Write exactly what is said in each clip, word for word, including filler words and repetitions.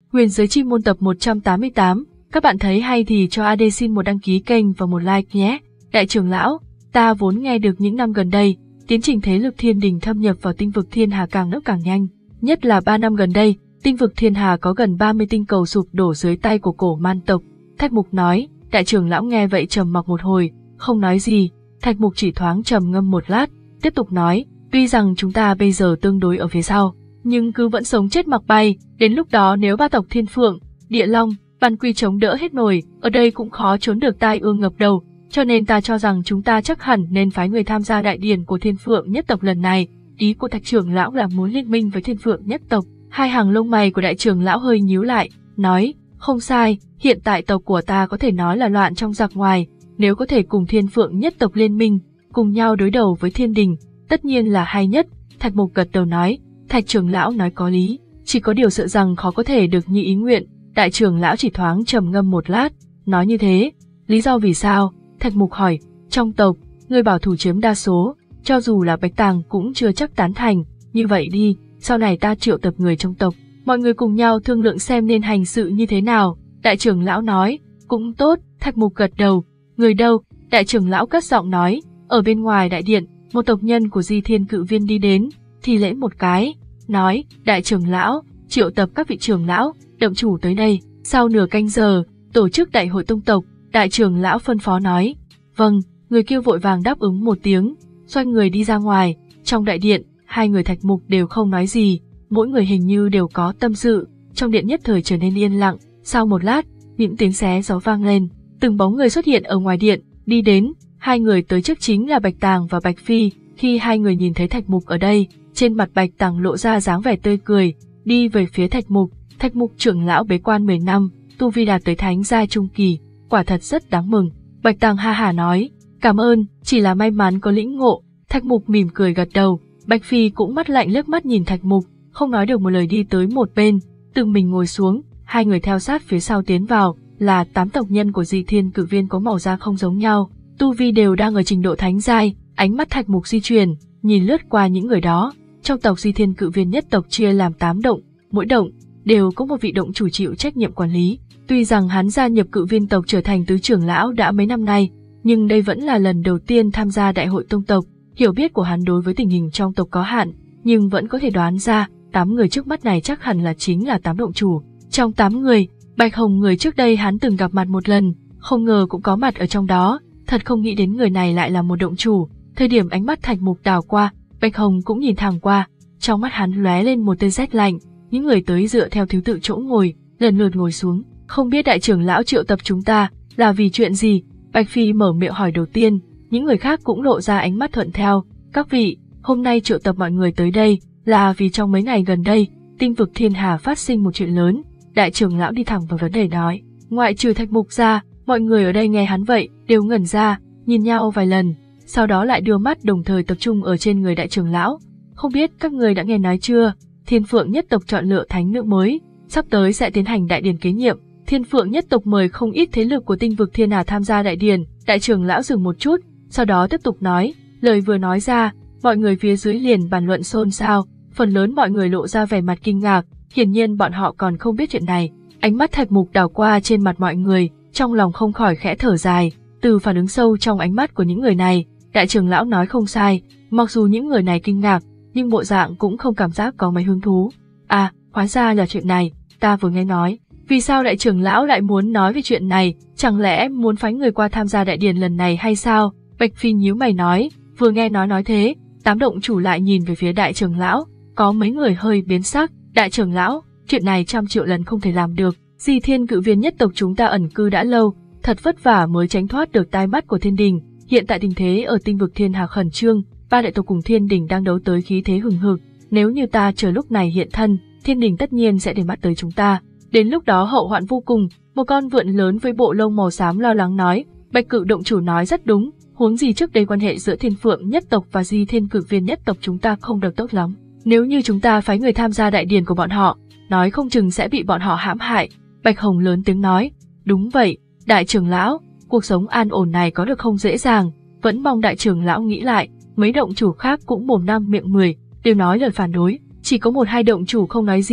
Huyền giới chi môn tập một trăm tám mươi tám, các bạn thấy hay thì cho a đê xin một đăng ký kênh và một like nhé. Đại trưởng lão, ta vốn nghe được những năm gần đây, tiến trình thế lực thiên đình thâm nhập vào tinh vực thiên hà càng lúc càng nhanh, nhất là ba năm gần đây, tinh vực thiên hà có gần ba mươi tinh cầu sụp đổ dưới tay của cổ man tộc. Thạch Mục nói. Đại trưởng lão nghe vậy trầm mặc một hồi, không nói gì. Thạch Mục chỉ thoáng trầm ngâm một lát, tiếp tục nói, tuy rằng chúng ta bây giờ tương đối ở phía sau, nhưng cứ vẫn sống chết mặc bay, đến lúc đó nếu ba tộc Thiên Phượng, Địa Long, Văn Quy chống đỡ hết nổi, ở đây cũng khó trốn được tai ương ngập đầu, cho nên ta cho rằng chúng ta chắc hẳn nên phái người tham gia đại điển của Thiên Phượng nhất tộc lần này. Ý của Thạch trưởng lão là muốn liên minh với Thiên Phượng nhất tộc. Hai hàng lông mày của đại trưởng lão hơi nhíu lại, nói, không sai, hiện tại tộc của ta có thể nói là loạn trong giặc ngoài, nếu có thể cùng Thiên Phượng nhất tộc liên minh, cùng nhau đối đầu với thiên đình, tất nhiên là hay nhất. Thạch Mục gật đầu nói, Thạch trưởng lão nói có lý, chỉ có điều sợ rằng khó có thể được như ý nguyện. Đại trưởng lão chỉ thoáng trầm ngâm một lát, nói như thế, lý do vì sao? Thạch Mục hỏi, trong tộc, người bảo thủ chiếm đa số, cho dù là Bạch Tàng cũng chưa chắc tán thành, như vậy đi, sau này ta triệu tập người trong tộc, mọi người cùng nhau thương lượng xem nên hành sự như thế nào. Đại trưởng lão nói, cũng tốt. Thạch Mục gật đầu. Người đâu? Đại trưởng lão cất giọng nói, ở bên ngoài đại điện, một tộc nhân của Di Thiên Cự Viên đi đến, thì lễ một cái, nói, đại trưởng lão, triệu tập các vị trưởng lão, động chủ tới đây. Sau nửa canh giờ, tổ chức đại hội tông tộc. Đại trưởng lão phân phó nói, vâng. Người kia vội vàng đáp ứng một tiếng, xoay người đi ra ngoài. Trong đại điện, hai người Thạch Mục đều không nói gì, mỗi người hình như đều có tâm sự. Trong điện nhất thời trở nên yên lặng. Sau một lát, những tiếng xé gió vang lên, từng bóng người xuất hiện ở ngoài điện, đi đến. Hai người tới trước chính là Bạch Tàng và Bạch Phi. Khi hai người nhìn thấy Thạch Mục ở đây, trên mặt Bạch Tàng lộ ra dáng vẻ tươi cười, đi về phía Thạch Mục. Thạch Mục trưởng lão bế quan mười năm, tu vi đạt tới thánh giai trung kỳ, quả thật rất đáng mừng. Bạch Tàng ha hả nói, cảm ơn, chỉ là may mắn có lĩnh ngộ. Thạch Mục mỉm cười gật đầu. Bạch Phi cũng mắt lạnh liếc mắt nhìn Thạch Mục, không nói được một lời đi tới một bên, tự mình ngồi xuống. Hai người theo sát phía sau tiến vào, là tám tộc nhân của Di Thiên Cự Viên có màu da không giống nhau, tu vi đều đang ở trình độ thánh giai. Ánh mắt Thạch Mục di chuyển, nhìn lướt qua những người đó. Trong tộc Di Thiên Cự Viên nhất tộc chia làm tám động, mỗi động đều có một vị động chủ chịu trách nhiệm quản lý. Tuy rằng hắn gia nhập Cự Viên tộc trở thành tứ trưởng lão đã mấy năm nay, nhưng đây vẫn là lần đầu tiên tham gia đại hội tông tộc. Hiểu biết của hắn đối với tình hình trong tộc có hạn, nhưng vẫn có thể đoán ra, tám người trước mắt này chắc hẳn là chính là tám động chủ. Trong tám người, Bạch Hồng người trước đây hắn từng gặp mặt một lần, không ngờ cũng có mặt ở trong đó, thật không nghĩ đến người này lại là một động chủ. Thời điểm ánh mắt Thạch Mục đảo qua, Bạch Hồng cũng nhìn thẳng qua, trong mắt hắn lóe lên một tia rét lạnh. Những người tới dựa theo thứ tự chỗ ngồi, lần lượt ngồi xuống. Không biết đại trưởng lão triệu tập chúng ta là vì chuyện gì? Bạch Phi mở miệng hỏi đầu tiên, những người khác cũng lộ ra ánh mắt thuận theo. Các vị, hôm nay triệu tập mọi người tới đây là vì trong mấy ngày gần đây, tinh vực thiên hà phát sinh một chuyện lớn. Đại trưởng lão đi thẳng vào vấn đề nói, ngoại trừ Thạch Mục ra, mọi người ở đây nghe hắn vậy đều ngẩn ra, nhìn nhau vài lần, sau đó lại đưa mắt đồng thời tập trung ở trên người đại trưởng lão. Không biết các người đã nghe nói chưa, Thiên Phượng nhất tộc chọn lựa thánh nữ mới, sắp tới sẽ tiến hành đại điển kế nhiệm. Thiên Phượng nhất tộc mời không ít thế lực của tinh vực thiên hà tham gia đại điển. Đại trưởng lão dừng một chút, sau đó tiếp tục nói, lời vừa nói ra, mọi người phía dưới liền bàn luận xôn xao, phần lớn mọi người lộ ra vẻ mặt kinh ngạc, hiển nhiên bọn họ còn không biết chuyện này. Ánh mắt Thạch Mục đảo qua trên mặt mọi người, trong lòng không khỏi khẽ thở dài. Từ phản ứng sâu trong ánh mắt của những người này, đại trưởng lão nói không sai, mặc dù những người này kinh ngạc, nhưng bộ dạng cũng không cảm giác có mấy hứng thú. À, hóa ra là chuyện này, ta vừa nghe nói. Vì sao đại trưởng lão lại muốn nói về chuyện này, chẳng lẽ muốn phái người qua tham gia đại điển lần này hay sao? Bạch Phi nhíu mày nói, vừa nghe nói nói thế, tám động chủ lại nhìn về phía đại trưởng lão, có mấy người hơi biến sắc. Đại trưởng lão, chuyện này trăm triệu lần không thể làm được. Di Thiên Cự Viên nhất tộc chúng ta ẩn cư đã lâu, thật vất vả mới tránh thoát được tai mắt của thiên đình. Hiện tại tình thế ở tinh vực thiên hà khẩn trương, ba đại tộc cùng thiên đình đang đấu tới khí thế hừng hực. Nếu như ta chờ lúc này hiện thân, thiên đình tất nhiên sẽ để mắt tới chúng ta. Đến lúc đó hậu hoạn vô cùng. Một con vượn lớn với bộ lông màu xám lo lắng nói. Bạch Cự động chủ nói rất đúng, huống gì trước đây quan hệ giữa Thiên Phượng nhất tộc và Di Thiên Cự Viên nhất tộc chúng ta không được tốt lắm. Nếu như chúng ta phái người tham gia đại điển của bọn họ, nói không chừng sẽ bị bọn họ hãm hại. Bạch Hồng lớn tiếng nói, đúng vậy, đại trưởng lão, cuộc sống an ổn này có được không dễ dàng, vẫn mong đại trưởng lão nghĩ lại. Mấy động chủ khác cũng mồm năm miệng mười, đều nói lời phản đối, chỉ có một hai động chủ không nói gì.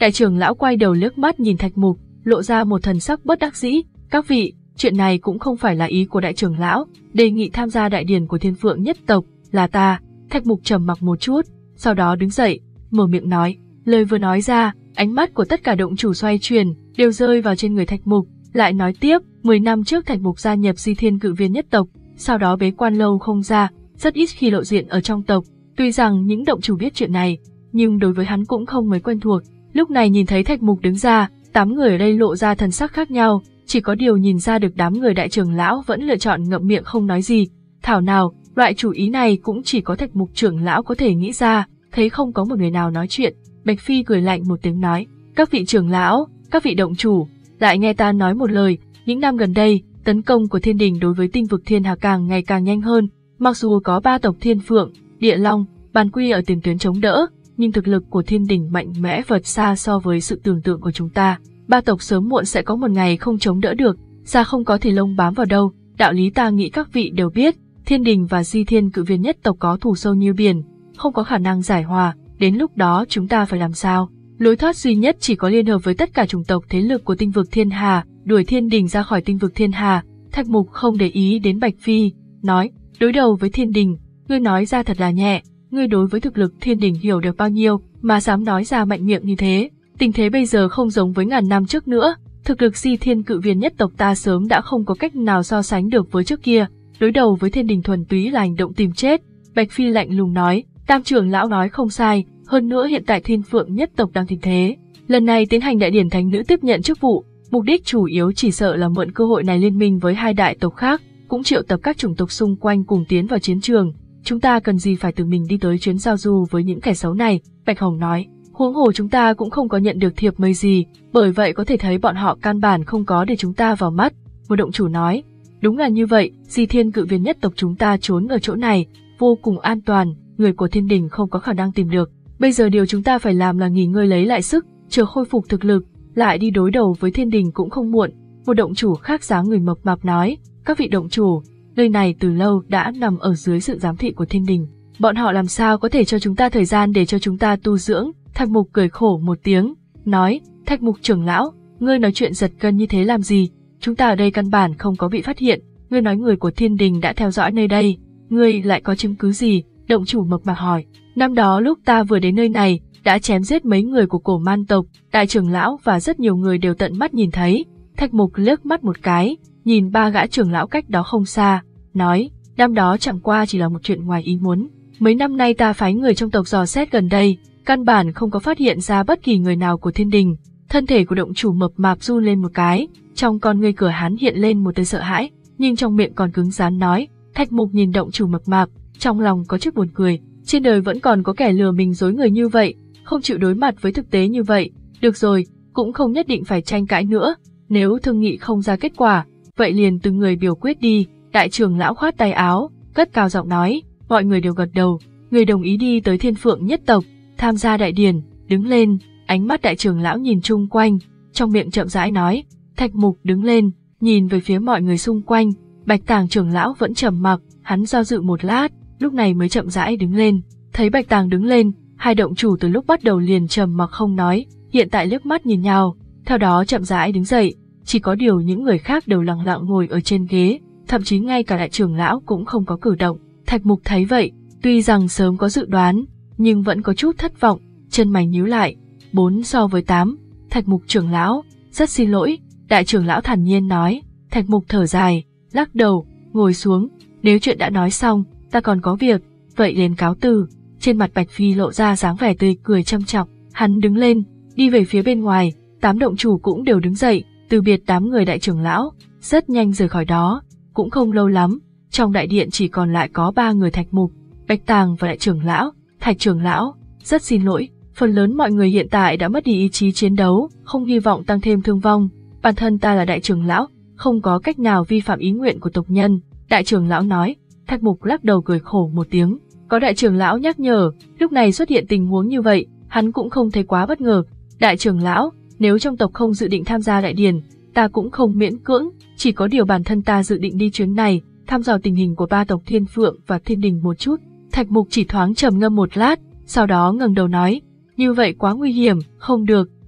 Đại trưởng lão quay đầu liếc mắt nhìn Thạch Mục, lộ ra một thần sắc bất đắc dĩ. Các vị, chuyện này cũng không phải là ý của đại trưởng lão, đề nghị tham gia đại điển của Thiên Phượng nhất tộc là ta. Thạch Mục trầm mặc một chút, sau đó đứng dậy, mở miệng nói. Lời vừa nói ra, ánh mắt của tất cả động chủ xoay chuyển, đều rơi vào trên người Thạch Mục. Lại nói tiếp, mười năm trước Thạch Mục gia nhập Di Thiên Cự Viên nhất tộc, sau đó bế quan lâu không ra, rất ít khi lộ diện ở trong tộc. Tuy rằng những động chủ biết chuyện này, nhưng đối với hắn cũng không mấy quen thuộc. Lúc này nhìn thấy Thạch Mục đứng ra, tám người ở đây lộ ra thần sắc khác nhau, chỉ có điều nhìn ra được đám người đại trưởng lão vẫn lựa chọn ngậm miệng không nói gì. Thảo nào, loại chủ ý này cũng chỉ có Thạch Mục trưởng lão có thể nghĩ ra. Thấy không có một người nào nói chuyện, Bạch Phi cười lạnh một tiếng nói, các vị trưởng lão, các vị động chủ, lại nghe ta nói một lời. Những năm gần đây, tấn công của thiên đình đối với tinh vực thiên hà càng ngày càng nhanh hơn. Mặc dù có ba tộc Thiên Phượng, Địa Long, Bàn Quy ở tiền tuyến chống đỡ, nhưng thực lực của thiên đình mạnh mẽ vượt xa so với sự tưởng tượng của chúng ta. Ba tộc sớm muộn sẽ có một ngày không chống đỡ được, da không có thì lông bám vào đâu. Đạo lý ta nghĩ các vị đều biết, thiên đình và Di Thiên Cự Viên nhất tộc có thù sâu như biển, không có khả năng giải hòa. Đến lúc đó chúng ta phải làm sao? Lối thoát duy nhất chỉ có liên hợp với tất cả chủng tộc thế lực của tinh vực thiên hà, đuổi thiên đình ra khỏi tinh vực thiên hà. Thạch Mục không để ý đến Bạch Phi, nói, đối đầu với thiên đình, ngươi nói ra thật là nhẹ, ngươi đối với thực lực thiên đình hiểu được bao nhiêu mà dám nói ra mạnh miệng như thế. Tình thế bây giờ không giống với ngàn năm trước nữa, thực lực Di Thiên Cự Viên nhất tộc ta sớm đã không có cách nào so sánh được với trước kia, đối đầu với thiên đình thuần túy là hành động tìm chết. Bạch Phi lạnh lùng nói, Tam trưởng lão nói không sai, hơn nữa hiện tại Thiên Phượng nhất tộc đang thịnh thế. Lần này tiến hành đại điển thánh nữ tiếp nhận chức vụ, mục đích chủ yếu chỉ sợ là mượn cơ hội này liên minh với hai đại tộc khác, cũng triệu tập các chủng tộc xung quanh cùng tiến vào chiến trường. Chúng ta cần gì phải tự mình đi tới chuyến giao du với những kẻ xấu này, Bạch Hồng nói. Huống hồ chúng ta cũng không có nhận được thiệp mời gì, bởi vậy có thể thấy bọn họ căn bản không có để chúng ta vào mắt. Một động chủ nói, đúng là như vậy, Di Thiên Cự Viên nhất tộc chúng ta trốn ở chỗ này, vô cùng an toàn, người của thiên đình không có khả năng tìm được. Bây giờ điều chúng ta phải làm là nghỉ ngơi lấy lại sức, chờ khôi phục thực lực, lại đi đối đầu với thiên đình cũng không muộn. Một động chủ khác dáng người mập mạp nói, các vị động chủ, nơi này từ lâu đã nằm ở dưới sự giám thị của thiên đình. Bọn họ làm sao có thể cho chúng ta thời gian để cho chúng ta tu dưỡng? Thạch Mục cười khổ một tiếng, nói, Thạch Mục trưởng lão, ngươi nói chuyện giật gân như thế làm gì? Chúng ta ở đây căn bản không có bị phát hiện, ngươi nói người của thiên đình đã theo dõi nơi đây, ngươi lại có chứng cứ gì? Động chủ mập mạp hỏi, năm đó lúc ta vừa đến nơi này, đã chém giết mấy người của cổ man tộc, đại trưởng lão và rất nhiều người đều tận mắt nhìn thấy. Thạch Mục liếc mắt một cái, nhìn ba gã trưởng lão cách đó không xa, nói, năm đó chẳng qua chỉ là một chuyện ngoài ý muốn. Mấy năm nay ta phái người trong tộc dò xét gần đây, căn bản không có phát hiện ra bất kỳ người nào của thiên đình. Thân thể của động chủ mập mạp run lên một cái, trong con ngươi cửa hắn hiện lên một tia sợ hãi, nhưng trong miệng còn cứng rắn nói. Thạch Mục nhìn động chủ mập mạp, trong lòng có chút buồn cười, trên đời vẫn còn có kẻ lừa mình dối người như vậy, không chịu đối mặt với thực tế như vậy. Được rồi, cũng không nhất định phải tranh cãi nữa, nếu thương nghị không ra kết quả, vậy liền từng người biểu quyết đi. Đại trưởng lão khoát tay áo, cất cao giọng nói, mọi người đều gật đầu, người đồng ý đi tới Thiên Phượng nhất tộc, tham gia đại điển, đứng lên. Ánh mắt đại trưởng lão nhìn chung quanh, trong miệng chậm rãi nói. Thạch Mục đứng lên, nhìn về phía mọi người xung quanh. Bạch Tàng trưởng lão vẫn trầm mặc, hắn do dự một lát, lúc này mới chậm rãi đứng lên. Thấy Bạch Tàng đứng lên, hai động chủ từ lúc bắt đầu liền trầm mặc không nói, hiện tại liếc mắt nhìn nhau, theo đó chậm rãi đứng dậy. Chỉ có điều những người khác đều lặng lặng ngồi ở trên ghế, thậm chí ngay cả đại trưởng lão cũng không có cử động. Thạch Mục thấy vậy, tuy rằng sớm có dự đoán, nhưng vẫn có chút thất vọng, chân mày nhíu lại. Bốn so với tám, Thạch Mục trưởng lão, rất xin lỗi, đại trưởng lão thản nhiên nói. Thạch Mục thở dài, lắc đầu, ngồi xuống, nếu chuyện đã nói xong, ta còn có việc, vậy liền cáo từ. Trên mặt Bạch Phi lộ ra dáng vẻ tươi cười châm chọc, hắn đứng lên, đi về phía bên ngoài, tám động chủ cũng đều đứng dậy, từ biệt tám người đại trưởng lão, rất nhanh rời khỏi đó. Cũng không lâu lắm, trong đại điện chỉ còn lại có ba người Thạch Mục, Bạch Tàng và đại trưởng lão. Thạch trưởng lão, rất xin lỗi, phần lớn mọi người hiện tại đã mất đi ý chí chiến đấu, không hy vọng tăng thêm thương vong. Bản thân ta là đại trưởng lão, không có cách nào vi phạm ý nguyện của tộc nhân. Đại trưởng lão nói. Thạch Mục lắc đầu cười khổ một tiếng, có đại trưởng lão nhắc nhở, lúc này xuất hiện tình huống như vậy, hắn cũng không thấy quá bất ngờ. Đại trưởng lão, nếu trong tộc không dự định tham gia đại điển, ta cũng không miễn cưỡng, chỉ có điều bản thân ta dự định đi chuyến này, thăm dò tình hình của ba tộc Thiên Phượng và Thiên Đình một chút. Thạch Mục chỉ thoáng trầm ngâm một lát, sau đó ngẩng đầu nói, như vậy quá nguy hiểm, không được,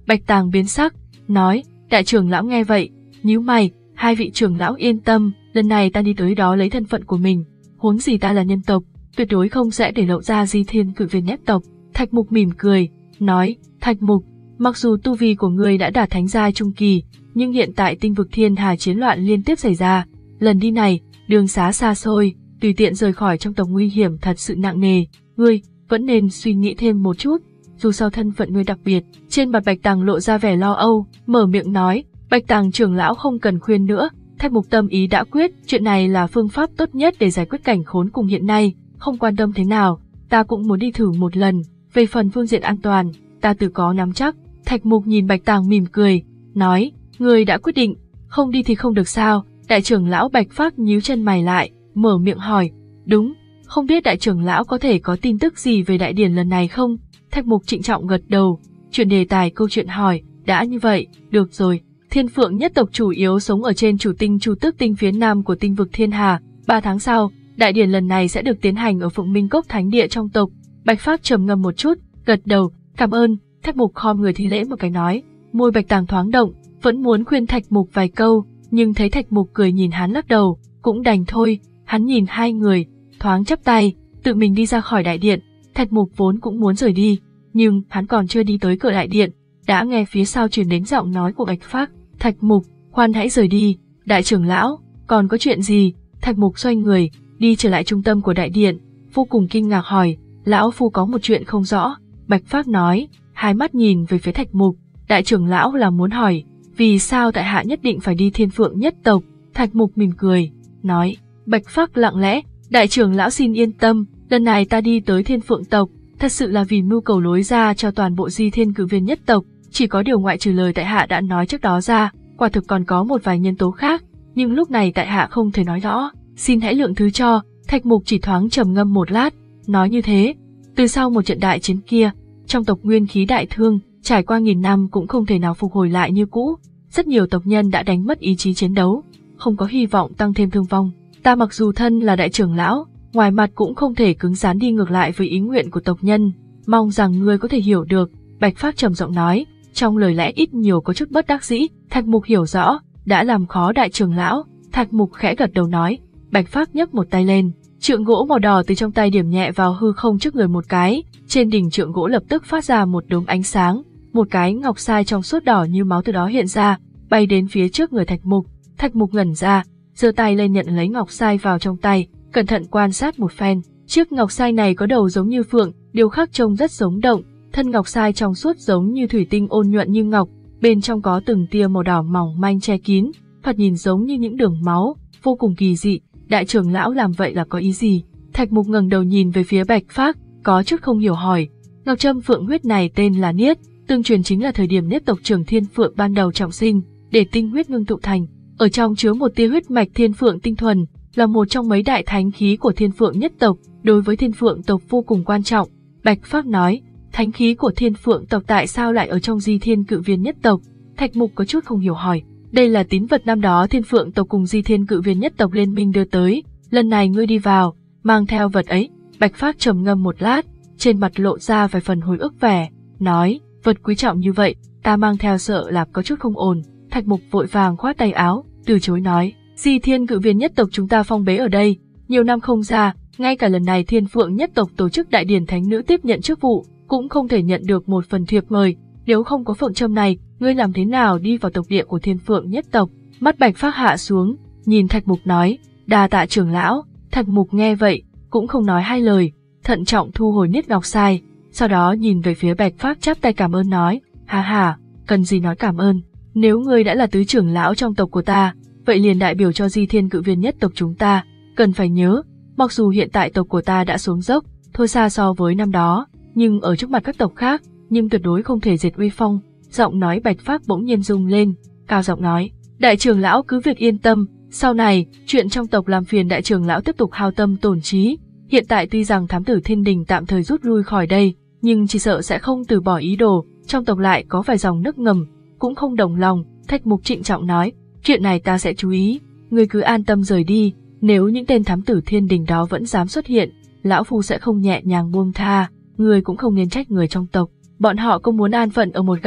Bạch Tàng biến sắc, nói, đại trưởng lão nghe vậy, nhíu mày, hai vị trưởng lão yên tâm, lần này ta đi tới đó lấy thân phận của mình, huống gì ta là nhân tộc, tuyệt đối không sẽ để lộ ra Di Thiên Cự Viên nhất tộc. Thạch Mục mỉm cười, nói, Thạch Mục, mặc dù tu vi của ngươi đã đạt thánh giai trung kỳ, nhưng hiện tại tinh vực thiên hà chiến loạn liên tiếp xảy ra, lần đi này, đường xá xa xôi, tùy tiện rời khỏi trong tộc nguy hiểm thật sự nặng nề, ngươi vẫn nên suy nghĩ thêm một chút, dù sao thân phận ngươi đặc biệt. Trên mặt Bạch Tàng lộ ra vẻ lo âu, mở miệng nói, Bạch Tàng trưởng lão không cần khuyên nữa, Thạch Mục tâm ý đã quyết, chuyện này là phương pháp tốt nhất để giải quyết cảnh khốn cùng hiện nay, không quan tâm thế nào, ta cũng muốn đi thử một lần, về phần phương diện an toàn, ta tự có nắm chắc. Thạch Mục nhìn Bạch Tàng mỉm cười, nói, ngươi đã quyết định, không đi thì không được sao. Đại trưởng lão Bạch Phác nhíu chân mày lại, mở miệng hỏi, đúng, không biết đại trưởng lão có thể có tin tức gì về đại điển lần này không? Thạch Mục trịnh trọng gật đầu, chuyển đề tài câu chuyện hỏi, đã như vậy, được rồi. Thiên Phượng nhất tộc chủ yếu sống ở trên chủ tinh Chu Tước tinh phía nam của tinh vực Thiên Hà, ba tháng sau, đại điển lần này sẽ được tiến hành ở Phượng Minh Cốc Thánh Địa trong tộc. Bạch Phác trầm ngâm một chút, gật đầu, cảm ơn. Thạch Mục khom người thi lễ một cái nói, môi Bạch Tàng thoáng động, vẫn muốn khuyên Thạch Mục vài câu, nhưng thấy Thạch Mục cười nhìn hắn lắc đầu, cũng đành thôi. Hắn nhìn hai người, thoáng chắp tay, tự mình đi ra khỏi đại điện. Thạch Mục vốn cũng muốn rời đi, nhưng hắn còn chưa đi tới cửa đại điện, đã nghe phía sau truyền đến giọng nói của Bạch Phác, Thạch Mục, khoan hãy rời đi, đại trưởng lão, còn có chuyện gì? Thạch Mục xoay người, đi trở lại trung tâm của đại điện, vô cùng kinh ngạc hỏi, lão phu có một chuyện không rõ. Bạch Phác nói, hai mắt nhìn về phía Thạch Mục, đại trưởng lão là muốn hỏi, vì sao tại hạ nhất định phải đi Thiên Phượng nhất tộc? Thạch Mục mỉm cười, nói, Bạch Phác lặng lẽ, đại trưởng lão xin yên tâm, lần này ta đi tới Thiên Phượng tộc, thật sự là vì mưu cầu lối ra cho toàn bộ Di Thiên Cự Viên nhất tộc, chỉ có điều ngoại trừ lời tại hạ đã nói trước đó ra, quả thực còn có một vài nhân tố khác, nhưng lúc này tại hạ không thể nói rõ, xin hãy lượng thứ cho. Thạch Mục chỉ thoáng trầm ngâm một lát, nói như thế, từ sau một trận đại chiến kia, trong tộc nguyên khí đại thương, trải qua nghìn năm cũng không thể nào phục hồi lại như cũ, rất nhiều tộc nhân đã đánh mất ý chí chiến đấu, không có hy vọng tăng thêm thương vong. Ta mặc dù thân là đại trưởng lão, ngoài mặt cũng không thể cứng rắn đi ngược lại với ý nguyện của tộc nhân, mong rằng ngươi có thể hiểu được. Bạch Phác trầm giọng nói, trong lời lẽ ít nhiều có chút bất đắc dĩ. Thạch Mục hiểu rõ, đã làm khó đại trưởng lão. Thạch Mục khẽ gật đầu nói. Bạch Phác nhấc một tay lên, trượng gỗ màu đỏ từ trong tay điểm nhẹ vào hư không trước người một cái, trên đỉnh trượng gỗ lập tức phát ra một đốm ánh sáng, một cái ngọc sai trong suốt đỏ như máu từ đó hiện ra, bay đến phía trước người Thạch Mục. Thạch Mục ngẩn ra, giơ tay lên nhận lấy ngọc sai vào trong tay, cẩn thận quan sát một phen. Chiếc ngọc sai này có đầu giống như phượng, điêu khắc trông rất sống động, thân ngọc sai trong suốt giống như thủy tinh ôn nhuận như ngọc, bên trong có từng tia màu đỏ mỏng manh che kín, thoạt nhìn giống như những đường máu, vô cùng kỳ dị. Đại trưởng lão làm vậy là có ý gì? Thạch Mục ngẩng đầu nhìn về phía Bạch Phác, có chút không hiểu hỏi. Ngọc Trâm Phượng huyết này tên là Niết, tương truyền chính là thời điểm Niết tộc trưởng Thiên Phượng ban đầu trọng sinh, để tinh huyết ngưng tụ thành, ở trong chứa một tia huyết mạch Thiên Phượng tinh thuần, là một trong mấy đại thánh khí của Thiên Phượng nhất tộc, đối với Thiên Phượng tộc vô cùng quan trọng. Bạch Phác nói, thánh khí của Thiên Phượng tộc tại sao lại ở trong Di Thiên Cự Viên nhất tộc? Thạch Mục có chút không hiểu hỏi. Đây là tín vật năm đó Thiên Phượng tộc cùng Di Thiên Cự Viên nhất tộc liên minh đưa tới, lần này ngươi đi vào, mang theo vật ấy. Bạch Phác trầm ngâm một lát, trên mặt lộ ra vài phần hồi ức vẻ, nói, vật quý trọng như vậy, ta mang theo sợ là có chút không ổn. Thạch Mục vội vàng khoát tay áo, từ chối nói, Di Thiên Cự Viên nhất tộc chúng ta phong bế ở đây, nhiều năm không ra, ngay cả lần này Thiên Phượng nhất tộc tổ chức đại điển thánh nữ tiếp nhận chức vụ, cũng không thể nhận được một phần thiệp mời, nếu không có phượng châm này, ngươi làm thế nào đi vào tộc địa của Thiên Phượng nhất tộc? Mắt Bạch Phác hạ xuống, nhìn Thạch Mục nói, đa tạ trưởng lão. Thạch Mục nghe vậy, cũng không nói hai lời, thận trọng thu hồi niết ngọc sai, sau đó nhìn về phía Bạch Phác chắp tay cảm ơn nói, ha ha, cần gì nói cảm ơn, nếu ngươi đã là tứ trưởng lão trong tộc của ta, vậy liền đại biểu cho Di Thiên Cự Viên nhất tộc chúng ta, cần phải nhớ, mặc dù hiện tại tộc của ta đã xuống dốc, thua xa so với năm đó, nhưng ở trước mặt các tộc khác, nhưng tuyệt đối không thể diệt uy phong. Giọng nói Bạch Phác bỗng nhiên rung lên, cao giọng nói, đại trưởng lão cứ việc yên tâm, sau này, chuyện trong tộc làm phiền đại trưởng lão tiếp tục hao tâm tổn trí. Hiện tại tuy rằng thám tử Thiên Đình tạm thời rút lui khỏi đây, nhưng chỉ sợ sẽ không từ bỏ ý đồ, trong tộc lại có vài dòng nước ngầm, cũng không đồng lòng. Thạch Mục trịnh trọng nói, chuyện này ta sẽ chú ý, ngươi cứ an tâm rời đi, nếu những tên thám tử Thiên Đình đó vẫn dám xuất hiện, lão phu sẽ không nhẹ nhàng buông tha, ngươi cũng không nên trách người trong tộc, bọn họ cũng muốn an phận ở một góc,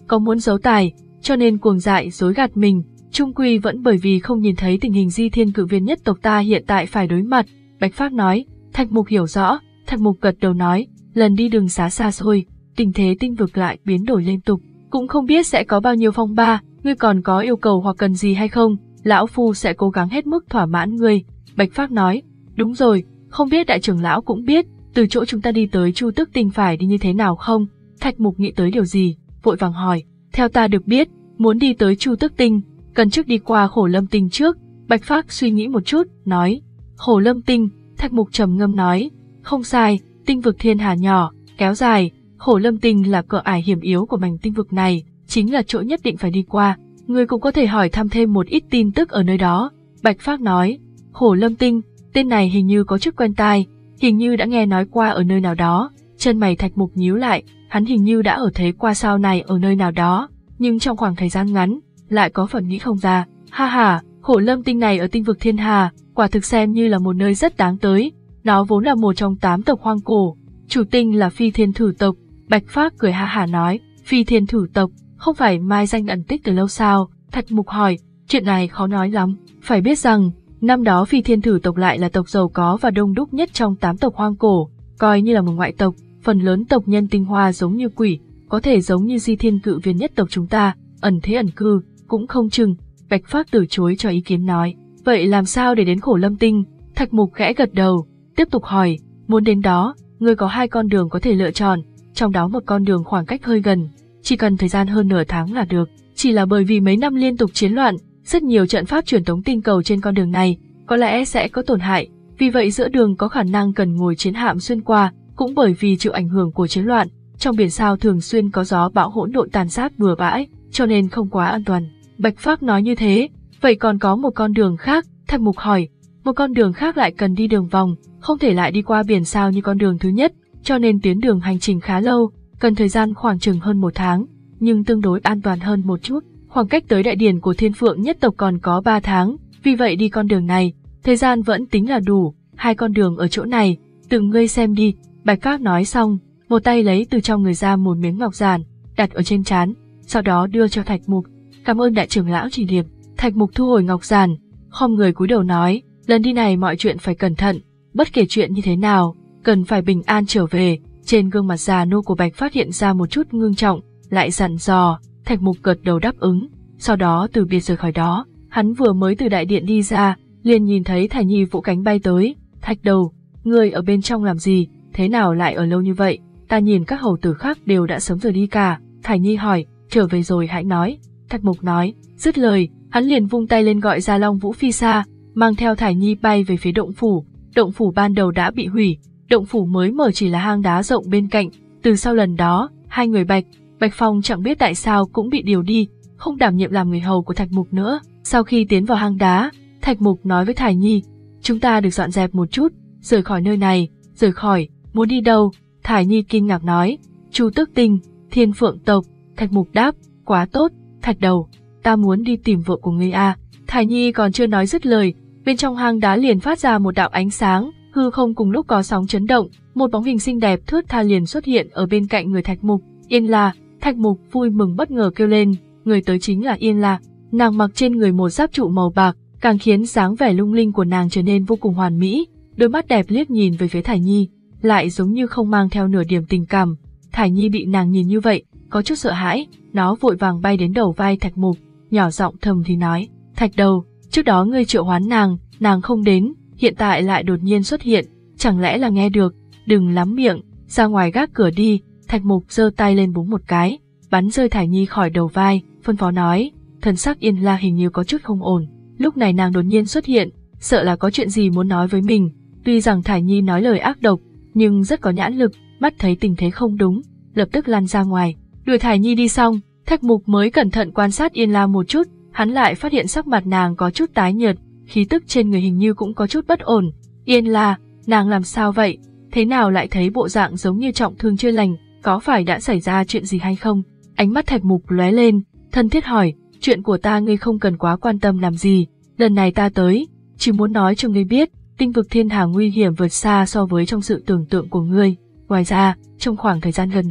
có muốn giấu tài, cho nên cuồng dại dối gạt mình, chung quy vẫn bởi vì không nhìn thấy tình hình Di Thiên cự viên nhất tộc ta hiện tại phải đối mặt. Bạch Phác nói. Thạch Mục hiểu rõ, Thạch Mục gật đầu nói, lần đi đường xá xa xôi, tình thế tinh vực lại biến đổi liên tục, cũng không biết sẽ có bao nhiêu phong ba, ngươi còn có yêu cầu hoặc cần gì hay không, lão phu sẽ cố gắng hết mức thỏa mãn ngươi. Bạch Phác nói, đúng rồi, không biết đại trưởng lão cũng biết, từ chỗ chúng ta đi tới Chu Tước Tinh phải đi như thế nào không? Thạch Mục nghĩ tới điều gì, vội vàng hỏi, theo ta được biết, muốn đi tới Chu Tước Tinh, cần trước đi qua Khổ Lâm Tinh trước. Bạch Phác suy nghĩ một chút, nói, Khổ Lâm Tinh. Thạch Mục trầm ngâm nói, không sai, tinh vực thiên hà nhỏ, kéo dài, Khổ Lâm Tinh là cửa ải hiểm yếu của mảnh tinh vực này, chính là chỗ nhất định phải đi qua. Ngươi cũng có thể hỏi thăm thêm một ít tin tức ở nơi đó. Bạch Phác nói, Khổ Lâm Tinh, tên này hình như có chút quen tai, hình như đã nghe nói qua ở nơi nào đó. Chân mày Thạch Mục nhíu lại, hắn hình như đã ở thấy qua sao này ở nơi nào đó, nhưng trong khoảng thời gian ngắn, lại có phần nghĩ không ra. Ha ha, Khổ Lâm Tinh này ở tinh vực thiên hà, quả thực xem như là một nơi rất đáng tới. Nó vốn là một trong tám tộc hoang cổ, chủ tinh là Phi Thiên Thử tộc. Bạch Phác cười ha hả nói, Phi Thiên Thử tộc, không phải mai danh ẩn tích từ lâu sao? Thạch Mục hỏi, chuyện này khó nói lắm. Phải biết rằng, năm đó Phi Thiên Thử tộc lại là tộc giàu có và đông đúc nhất trong tám tộc hoang cổ, coi như là một ngoại tộc, phần lớn tộc nhân tinh hoa giống như quỷ, có thể giống như Di Thiên cự viên nhất tộc chúng ta, ẩn thế ẩn cư, cũng không chừng. Bạch Phác từ chối cho ý kiến nói, vậy làm sao để đến Khổ Lâm Tinh? Thạch Mục khẽ gật đầu, tiếp tục hỏi, muốn đến đó, ngươi có hai con đường có thể lựa chọn, trong đó một con đường khoảng cách hơi gần, chỉ cần thời gian hơn nửa tháng là được. Chỉ là bởi vì mấy năm liên tục chiến loạn, rất nhiều trận pháp truyền tống tinh cầu trên con đường này có lẽ sẽ có tổn hại, vì vậy giữa đường có khả năng cần ngồi chiến hạm xuyên qua, cũng bởi vì chịu ảnh hưởng của chiến loạn, trong biển sao thường xuyên có gió bão hỗn độn tàn sát bừa bãi, cho nên không quá an toàn. Bạch Phác nói như thế, vậy còn có một con đường khác? Thạch Mục hỏi, một con đường khác lại cần đi đường vòng, không thể lại đi qua biển sao như con đường thứ nhất, cho nên tuyến đường hành trình khá lâu, cần thời gian khoảng chừng hơn một tháng, nhưng tương đối an toàn hơn một chút. Khoảng cách tới đại điển của Thiên Phượng nhất tộc còn có ba tháng, vì vậy đi con đường này, thời gian vẫn tính là đủ. Hai con đường ở chỗ này, tự ngươi xem đi. Bạch Phác nói xong, một tay lấy từ trong người ra một miếng ngọc giản, đặt ở trên trán, sau đó đưa cho Thạch Mục. Cảm ơn đại trưởng lão chỉ điểm. Thạch Mục thu hồi ngọc giản, khom người cúi đầu nói, lần đi này mọi chuyện phải cẩn thận, bất kể chuyện như thế nào, cần phải bình an trở về. Trên gương mặt già nua của Bạch Phác hiện ra một chút ngưng trọng, lại dặn dò. Thạch Mục gật đầu đáp ứng, sau đó từ biệt rời khỏi đó. Hắn vừa mới từ đại điện đi ra, liền nhìn thấy Thải Nhi vỗ cánh bay tới. Thạch đầu, ngươi ở bên trong làm gì, thế nào lại ở lâu như vậy? Ta nhìn các hầu tử khác đều đã sớm rời đi cả. Thải Nhi hỏi, trở về rồi hãy nói. Thạch Mục nói, dứt lời, hắn liền vung tay lên gọi ra Long Vũ Phi Sa, mang theo Thải Nhi bay về phía động phủ. Động phủ ban đầu đã bị hủy, động phủ mới mở chỉ là hang đá rộng bên cạnh. Từ sau lần đó, hai người Bạch Bạch Phong chẳng biết tại sao cũng bị điều đi, không đảm nhiệm làm người hầu của Thạch Mục nữa. Sau khi tiến vào hang đá, Thạch Mục nói với Thải Nhi, chúng ta được dọn dẹp một chút, rời khỏi nơi này. Rời khỏi, muốn đi đâu? Thải Nhi kinh ngạc nói, Chu Tước Tinh, Thiên Phượng tộc. Thạch Mục đáp, quá tốt. Thạch đầu, ta muốn đi tìm vợ của ngươi a. Thải Nhi còn chưa nói dứt lời, bên trong hang đá liền phát ra một đạo ánh sáng, hư không cùng lúc có sóng chấn động, một bóng hình xinh đẹp thướt tha liền xuất hiện ở bên cạnh người Thạch Mục. Yên La. Thạch Mục vui mừng bất ngờ kêu lên, người tới chính là Yên La. Nàng mặc trên người một giáp trụ màu bạc, càng khiến dáng vẻ lung linh của nàng trở nên vô cùng hoàn mỹ. Đôi mắt đẹp liếc nhìn về phía Thải Nhi, lại giống như không mang theo nửa điểm tình cảm. Thải Nhi bị nàng nhìn như vậy, có chút sợ hãi, nó vội vàng bay đến đầu vai Thạch Mục, nhỏ giọng thầm thì nói, Thạch đầu, trước đó ngươi triệu hoán nàng, nàng không đến, hiện tại lại đột nhiên xuất hiện, chẳng lẽ là nghe được? Đừng lắm miệng, ra ngoài gác cửa đi. Thạch Mục giơ tay lên búng một cái, bắn rơi Thải Nhi khỏi đầu vai, phân phó nói, thần sắc Yên La hình như có chút không ổn. Lúc này nàng đột nhiên xuất hiện, sợ là có chuyện gì muốn nói với mình. Tuy rằng Thải Nhi nói lời ác độc, nhưng rất có nhãn lực, mắt thấy tình thế không đúng, lập tức lăn ra ngoài. Đuổi Thải Nhi đi xong, Thạch Mục mới cẩn thận quan sát Yên La một chút, hắn lại phát hiện sắc mặt nàng có chút tái nhợt, khí tức trên người hình như cũng có chút bất ổn. Yên La, nàng làm sao vậy? Thế nào lại thấy bộ dạng giống như trọng thương chưa lành? Có phải đã xảy ra chuyện gì hay không? Ánh mắt Thạch Mục lóe lên, thân thiết hỏi, chuyện của ta ngươi không cần quá quan tâm làm gì, lần này ta tới, chỉ muốn nói cho ngươi biết, tinh vực thiên hà nguy hiểm vượt xa so với trong sự tưởng tượng của ngươi. Ngoài ra, trong khoảng thời gian gần đây,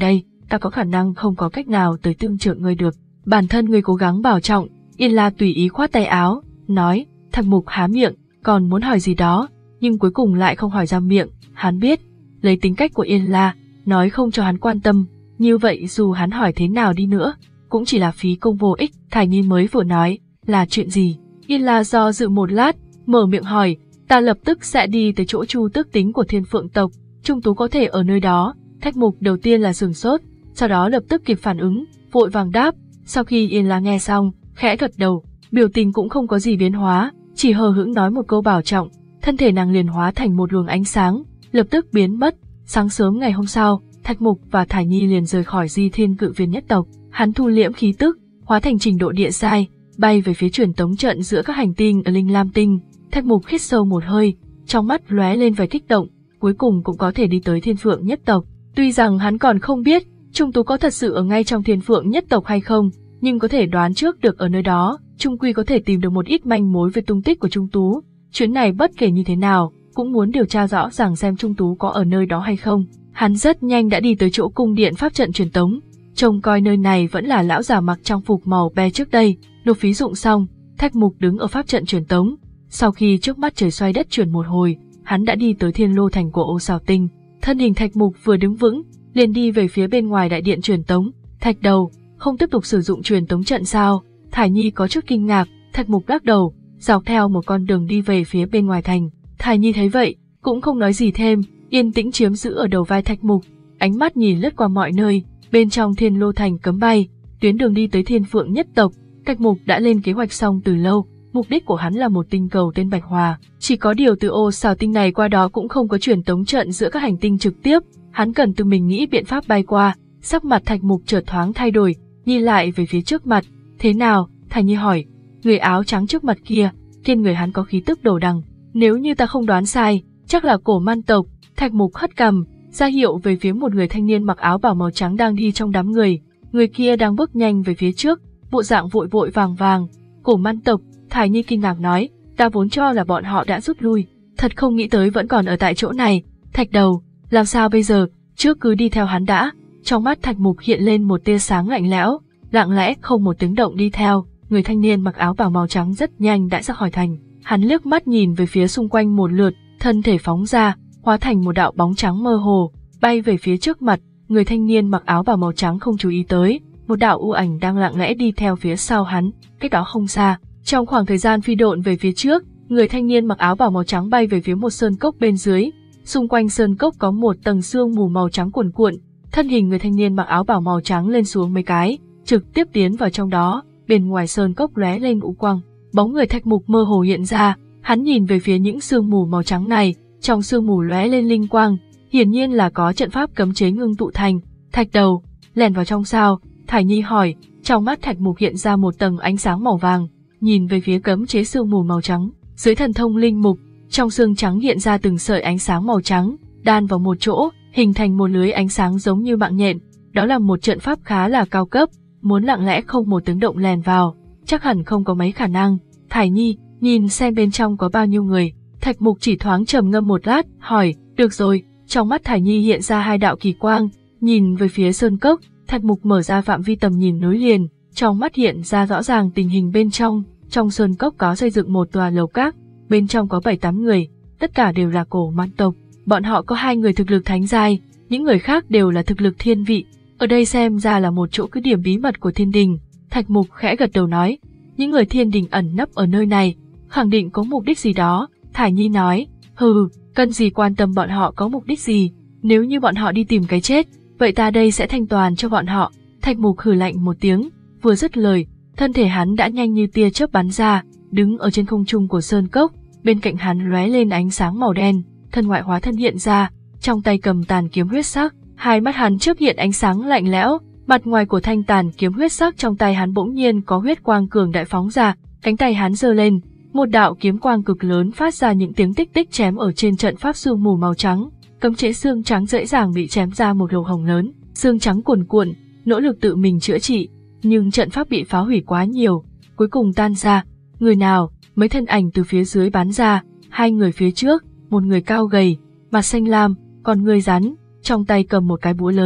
ta có khả năng không có cách nào tới tương trợ ngươi được. Bản thân ngươi cố gắng bảo trọng. Yên La tùy ý khoát tay áo, nói. Thạch Mục há miệng, còn muốn hỏi gì đó, nhưng cuối cùng lại không hỏi ra miệng. Hắn biết, lấy tính cách của Yên La, nói không cho hắn quan tâm, như vậy dù hắn hỏi thế nào đi nữa, cũng chỉ là phí công vô ích. Thải Nhi mới vừa nói, là chuyện gì? Yên La do dự một lát, mở miệng hỏi. Ta lập tức sẽ đi tới chỗ Chu Tước Tính của Thiên Phượng tộc, Trung Tú có thể ở nơi đó. Thạch Mục đầu tiên là sửng sốt, sau đó lập tức kịp phản ứng, vội vàng đáp. Sau khi Yên La nghe xong, khẽ gật đầu, biểu tình cũng không có gì biến hóa, chỉ hờ hững nói một câu bảo trọng, thân thể nàng liền hóa thành một luồng ánh sáng, lập tức biến mất. Sáng sớm ngày hôm sau, Thạch Mục và Thải Nhi liền rời khỏi Di Thiên Cự Viên nhất tộc. Hắn thu liễm khí tức, hóa thành trình độ địa giai, bay về phía truyền tống trận giữa các hành tinh ở Linh Lam Tinh. Thạch Mục hít sâu một hơi, trong mắt lóe lên vẻ kích động, cuối cùng cũng có thể đi tới Thiên Phượng nhất tộc. Tuy rằng hắn còn không biết Trung Tú có thật sự ở ngay trong Thiên Phượng nhất tộc hay không, nhưng có thể đoán trước được ở nơi đó, trung quy có thể tìm được một ít manh mối về tung tích của Trung Tú. Chuyến này bất kể như thế nào, cũng muốn điều tra rõ ràng xem Trung Tú có ở nơi đó hay không. Hắn rất nhanh đã đi tới chỗ cung điện pháp trận truyền tống, trông coi nơi này vẫn là lão già mặc trang phục màu be trước đây. Nộp phí dụng xong, Thạch Mục đứng ở pháp trận truyền tống. Sau khi trước mắt trời xoay đất chuyển một hồi, hắn đã đi tới Thiên Lô Thành của Ô Sào Tinh. Thân hình Thạch Mục vừa đứng vững, liền đi về phía bên ngoài đại điện truyền tống. Thạch đầu, không tiếp tục sử dụng truyền tống trận sao? Thải Nhi có chút kinh ngạc. Thạch Mục lắc đầu, dọc theo một con đường đi về phía bên ngoài thành. Thải Nhi thấy vậy, cũng không nói gì thêm, yên tĩnh chiếm giữ ở đầu vai Thạch Mục, ánh mắt nhìn lướt qua mọi nơi. Bên trong Thiên Lô Thành cấm bay, tuyến đường đi tới Thiên Phượng nhất tộc, Thạch Mục đã lên kế hoạch xong từ lâu. Mục đích của hắn là một tinh cầu tên Bạch Hòa, chỉ có điều từ Ô Sào Tinh này qua đó cũng không có truyền tống trận giữa các hành tinh trực tiếp, hắn cần tự mình nghĩ biện pháp bay qua. Sắc mặt Thạch Mục chợt thoáng thay đổi, nhìn lại về phía trước mặt. Thế nào? Thải Nhi hỏi. Người áo trắng trước mặt kia, trên người hắn có khí tức đồ đằng, nếu như ta không đoán sai, chắc là Cổ Man tộc. Thạch Mục hất cằm, ra hiệu về phía một người thanh niên mặc áo bào màu trắng đang đi trong đám người. Người kia đang bước nhanh về phía trước, bộ dạng vội vội vàng vàng. Cổ Man tộc. Thải Nhi kinh ngạc nói, ta vốn cho là bọn họ đã rút lui, thật không nghĩ tới vẫn còn ở tại chỗ này. Thạch đầu, làm sao bây giờ, trước cứ đi theo hắn đã. Trong mắt Thạch Mục hiện lên một tia sáng lạnh lẽo, lặng lẽ không một tiếng động đi theo. Người thanh niên mặc áo bào màu trắng rất nhanh đã ra khỏi thành, hắn liếc mắt nhìn về phía xung quanh một lượt, thân thể phóng ra, hóa thành một đạo bóng trắng mơ hồ, bay về phía trước mặt. Người thanh niên mặc áo bào màu trắng không chú ý tới, một đạo u ảnh đang lặng lẽ đi theo phía sau hắn, cách đó không xa. Trong khoảng thời gian phi độn về phía trước, người thanh niên mặc áo bào màu trắng bay về phía một sơn cốc bên dưới. Xung quanh sơn cốc có một tầng sương mù màu trắng cuồn cuộn, thân hình người thanh niên mặc áo bào màu trắng lên xuống mấy cái, trực tiếp tiến vào trong đó. Bên ngoài sơn cốc lóe lên u quang, bóng người Thạch Mục mơ hồ hiện ra. Hắn nhìn về phía những sương mù màu trắng này, trong sương mù lóe lên linh quang, hiển nhiên là có trận pháp cấm chế ngưng tụ thành. Thạch đầu, lẻn vào trong sao? Thải Nhi hỏi. Trong mắt Thạch Mục hiện ra một tầng ánh sáng màu vàng, nhìn về phía cấm chế sương mù màu trắng. Dưới thần thông linh mục, trong xương trắng hiện ra từng sợi ánh sáng màu trắng, đan vào một chỗ, hình thành một lưới ánh sáng giống như mạng nhện. Đó là một trận pháp khá là cao cấp, muốn lặng lẽ không một tiếng động lèn vào, chắc hẳn không có mấy khả năng. Thải Nhi, nhìn xem bên trong có bao nhiêu người. Thạch Mục chỉ thoáng trầm ngâm một lát, hỏi, được rồi. Trong mắt Thải Nhi hiện ra hai đạo kỳ quang, nhìn về phía sơn cốc. Thạch Mục mở ra phạm vi tầm nhìn nối liền, trong mắt hiện ra rõ ràng tình hình bên trong. Trong sơn cốc có xây dựng một tòa lầu các, bên trong có bảy tám người, tất cả đều là Cổ Man tộc. Bọn họ có hai người thực lực thánh giai, những người khác đều là thực lực thiên vị. Ở đây xem ra là một chỗ cứ điểm bí mật của thiên đình. Thạch Mục khẽ gật đầu nói, những người thiên đình ẩn nấp ở nơi này, khẳng định có mục đích gì đó. Thải Nhi nói, hừ, cần gì quan tâm bọn họ có mục đích gì, nếu như bọn họ đi tìm cái chết, vậy ta đây sẽ thanh toàn cho bọn họ. Thạch Mục hừ lạnh một tiếng, vừa dứt lời, thân thể hắn đã nhanh như tia chớp bắn ra, đứng ở trên không trung của sơn cốc, bên cạnh hắn lóe lên ánh sáng màu đen, thân ngoại hóa thân hiện ra, trong tay cầm tàn kiếm huyết sắc, hai mắt hắn chớp hiện ánh sáng lạnh lẽo, mặt ngoài của thanh tàn kiếm huyết sắc trong tay hắn bỗng nhiên có huyết quang cường đại phóng ra, cánh tay hắn giơ lên, một đạo kiếm quang cực lớn phát ra những tiếng tích tích chém ở trên trận pháp sương mù màu trắng, cấm chế xương trắng dễ dàng bị chém ra một lỗ hổng lớn, xương trắng cuồn cuộn, nỗ lực tự mình chữa trị, nhưng trận pháp bị phá hủy quá nhiều, cuối cùng tan ra. Người nào? Mấy thân ảnh từ phía dưới bắn ra, hai người phía trước, một người cao gầy, mặt xanh lam, còn người rắn, trong tay cầm một cái búa lớn,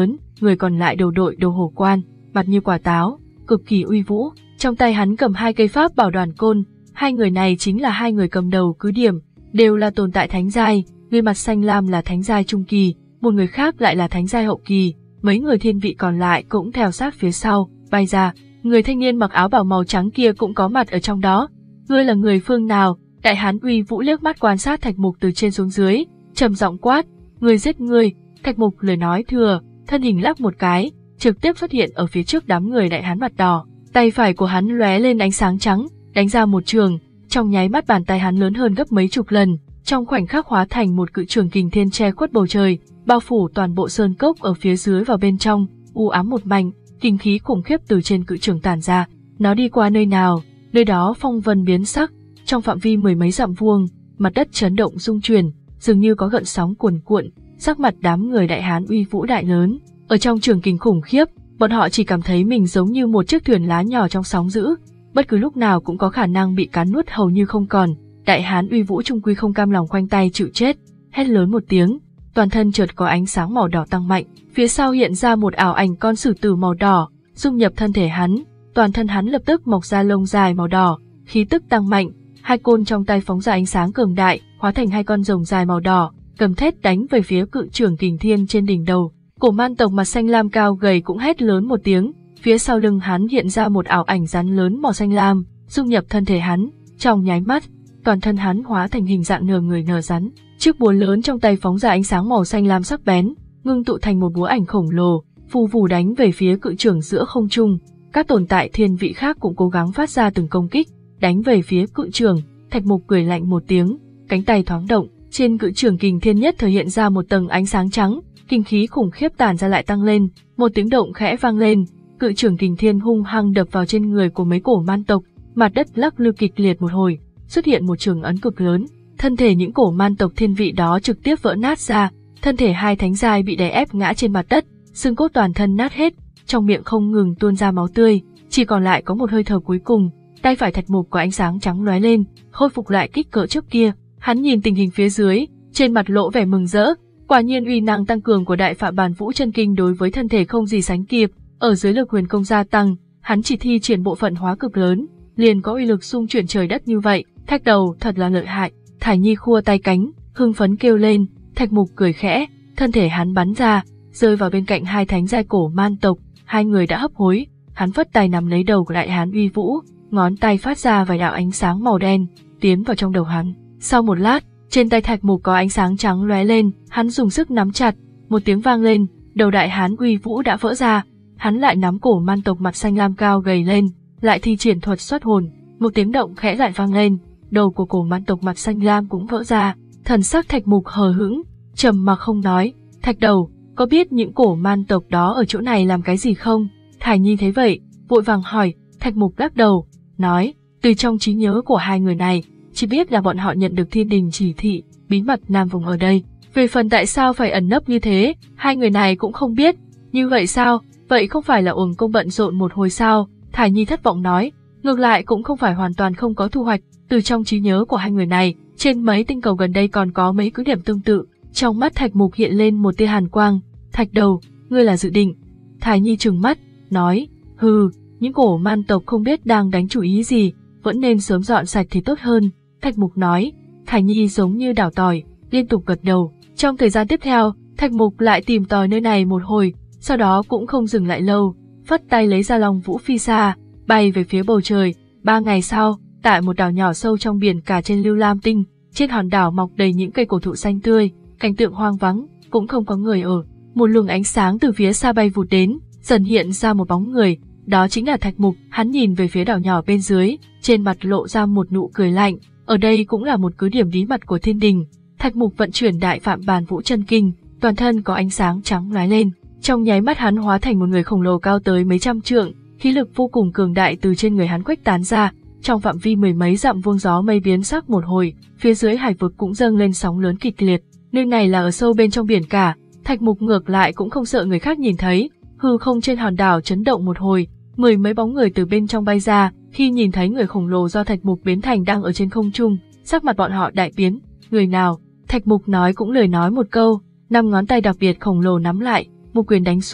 người còn lại đầu đội đồ hổ quan, mặt như quả táo, cực kỳ uy vũ. Trong tay hắn cầm hai cây pháp bảo đoàn côn, hai người này chính là hai người cầm đầu cứ điểm, đều là tồn tại thánh giai, người mặt xanh lam là thánh giai trung kỳ, một người khác lại là thánh giai hậu kỳ, mấy người thiên vị còn lại cũng theo sát phía sau, bay ra. Người thanh niên mặc áo bào màu trắng kia cũng có mặt ở trong đó. Ngươi là người phương nào? Đại hán uy vũ liếc mắt quan sát Thạch Mục từ trên xuống dưới, trầm giọng quát, ngươi giết ngươi. Thạch Mục lời nói thừa, thân hình lắc một cái, trực tiếp xuất hiện ở phía trước đám người đại hán mặt đỏ. Tay phải của hắn lóe lên ánh sáng trắng, đánh ra một trường, trong nháy mắt bàn tay hắn lớn hơn gấp mấy chục lần, trong khoảnh khắc hóa thành một cự trường kình thiên che khuất bầu trời, bao phủ toàn bộ sơn cốc ở phía dưới vào bên trong, u ám một mảnh, kinh khí khủng khiếp từ trên cự trường tản ra. Nó đi qua nơi nào, nơi đó phong vân biến sắc, trong phạm vi mười mấy dặm vuông, mặt đất chấn động rung chuyển, dường như có gợn sóng cuồn cuộn. Sắc mặt đám người đại hán uy vũ đại lớn, ở trong trường kình khủng khiếp, bọn họ chỉ cảm thấy mình giống như một chiếc thuyền lá nhỏ trong sóng dữ, bất cứ lúc nào cũng có khả năng bị cán nuốt hầu như không còn. Đại hán uy vũ trung quy không cam lòng khoanh tay chịu chết, hét lớn một tiếng, toàn thân chợt có ánh sáng màu đỏ tăng mạnh, phía sau hiện ra một ảo ảnh con sử tử màu đỏ, dung nhập thân thể hắn, toàn thân hắn lập tức mọc ra lông dài màu đỏ, khí tức tăng mạnh, hai côn trong tay phóng ra ánh sáng cường đại, hóa thành hai con rồng dài màu đỏ, cầm thét đánh về phía cự trưởng kình thiên trên đỉnh đầu. Cổ man tộc mặt xanh lam cao gầy cũng hét lớn một tiếng, phía sau lưng hắn hiện ra một ảo ảnh rắn lớn màu xanh lam, dung nhập thân thể hắn, trong nháy mắt, toàn thân hắn hóa thành hình dạng nửa người nửa rắn. Chiếc búa lớn trong tay phóng ra ánh sáng màu xanh lam sắc bén, ngưng tụ thành một búa ảnh khổng lồ, phù phù đánh về phía cự trưởng giữa không trung. Các tồn tại thiên vị khác cũng cố gắng phát ra từng công kích, đánh về phía cự trưởng. Thạch Mục cười lạnh một tiếng, cánh tay thoáng động, trên cự trưởng kình thiên nhất thời hiện ra một tầng ánh sáng trắng, kinh khí khủng khiếp tản ra lại tăng lên, một tiếng động khẽ vang lên, cự trưởng kình thiên hung hăng đập vào trên người của mấy cổ man tộc, mặt đất lắc lư kịch liệt một hồi, xuất hiện một trường ấn cực lớn, thân thể những cổ man tộc thiên vị đó trực tiếp vỡ nát ra, thân thể hai thánh giai bị đè ép ngã trên mặt đất, xương cốt toàn thân nát hết, trong miệng không ngừng tuôn ra máu tươi, chỉ còn lại có một hơi thở cuối cùng. Tay phải Thạch Mục có ánh sáng trắng lóe lên, khôi phục lại kích cỡ trước kia. Hắn nhìn tình hình phía dưới, trên mặt lộ vẻ mừng rỡ. Quả nhiên uy năng tăng cường của Đại Phạm Bản Vũ Chân Kinh đối với thân thể không gì sánh kịp. Ở dưới lực huyền công gia tăng, hắn chỉ thi triển bộ phận hóa cực lớn, liền có uy lực xung chuyển trời đất như vậy. Thạch Đầu thật là lợi hại. Thải Nhi khua tay cánh, hưng phấn kêu lên. Thạch Mục cười khẽ, thân thể hắn bắn ra, rơi vào bên cạnh hai thánh giai cổ man tộc. Hai người đã hấp hối, hắn vất tay nắm lấy đầu của đại hán uy vũ, ngón tay phát ra vài đạo ánh sáng màu đen, tiến vào trong đầu hắn. Sau một lát, trên tay Thạch Mục có ánh sáng trắng lóe lên, hắn dùng sức nắm chặt, một tiếng vang lên, đầu đại hán uy vũ đã vỡ ra. Hắn lại nắm cổ man tộc mặt xanh lam cao gầy lên, lại thi triển thuật xuất hồn, một tiếng động khẽ lại vang lên, đầu của cổ man tộc mặt xanh lam cũng vỡ ra. Thần sắc Thạch Mục hờ hững, trầm mặc không nói. Thạch Đầu, có biết những cổ man tộc đó ở chỗ này làm cái gì không? Thải Nhi thấy vậy, vội vàng hỏi. Thạch Mục lắc đầu, nói, từ trong trí nhớ của hai người này, chỉ biết là bọn họ nhận được thiên đình chỉ thị, bí mật nam vùng ở đây. Về phần tại sao phải ẩn nấp như thế, hai người này cũng không biết. Như vậy sao? Vậy không phải là uổng công bận rộn một hồi sao? Thải Nhi thất vọng nói, ngược lại cũng không phải hoàn toàn không có thu hoạch. Từ trong trí nhớ của hai người này, trên mấy tinh cầu gần đây còn có mấy cứ điểm tương tự. Trong mắt Thạch Mục hiện lên một tia hàn quang. Thạch Đầu, ngươi là dự định? Thải Nhi trừng mắt, nói, hừ, những cổ man tộc không biết đang đánh chủ ý gì, vẫn nên sớm dọn sạch thì tốt hơn. Thạch Mục nói. Thải Nhi giống như đảo tỏi, liên tục gật đầu. Trong thời gian tiếp theo, Thạch Mục lại tìm tòi nơi này một hồi, sau đó cũng không dừng lại lâu, phất tay lấy ra Long Vũ phi xa, bay về phía bầu trời. Ba ngày sau, tại một đảo nhỏ sâu trong biển cả trên Lưu Lam Tinh, trên hòn đảo mọc đầy những cây cổ thụ xanh tươi, cảnh tượng hoang vắng, cũng không có người ở. Một luồng ánh sáng từ phía xa bay vụt đến, dần hiện ra một bóng người, đó chính là Thạch Mục. Hắn nhìn về phía đảo nhỏ bên dưới, trên mặt lộ ra một nụ cười lạnh. Ở đây cũng là một cứ điểm bí mật của thiên đình. Thạch Mục vận chuyển Đại Phạm Bản Vũ Chân Kinh, toàn thân có ánh sáng trắng lóe lên, trong nháy mắt hắn hóa thành một người khổng lồ cao tới mấy trăm trượng, khí lực vô cùng cường đại từ trên người hắn khuếch tán ra. Trong phạm vi mười mấy dặm vuông gió mây biến sắc một hồi, phía dưới hải vực cũng dâng lên sóng lớn kịch liệt. Nơi này là ở sâu bên trong biển cả, Thạch Mục ngược lại cũng không sợ người khác nhìn thấy. Hư không trên hòn đảo chấn động một hồi, mười mấy bóng người từ bên trong bay ra. Khi nhìn thấy người khổng lồ do Thạch Mục biến thành đang ở trên không trung, sắc mặt bọn họ đại biến. Người nào? Thạch Mục nói cũng lời nói một câu, năm ngón tay đặc biệt khổng lồ nắm lại, một quyền đánh xuống,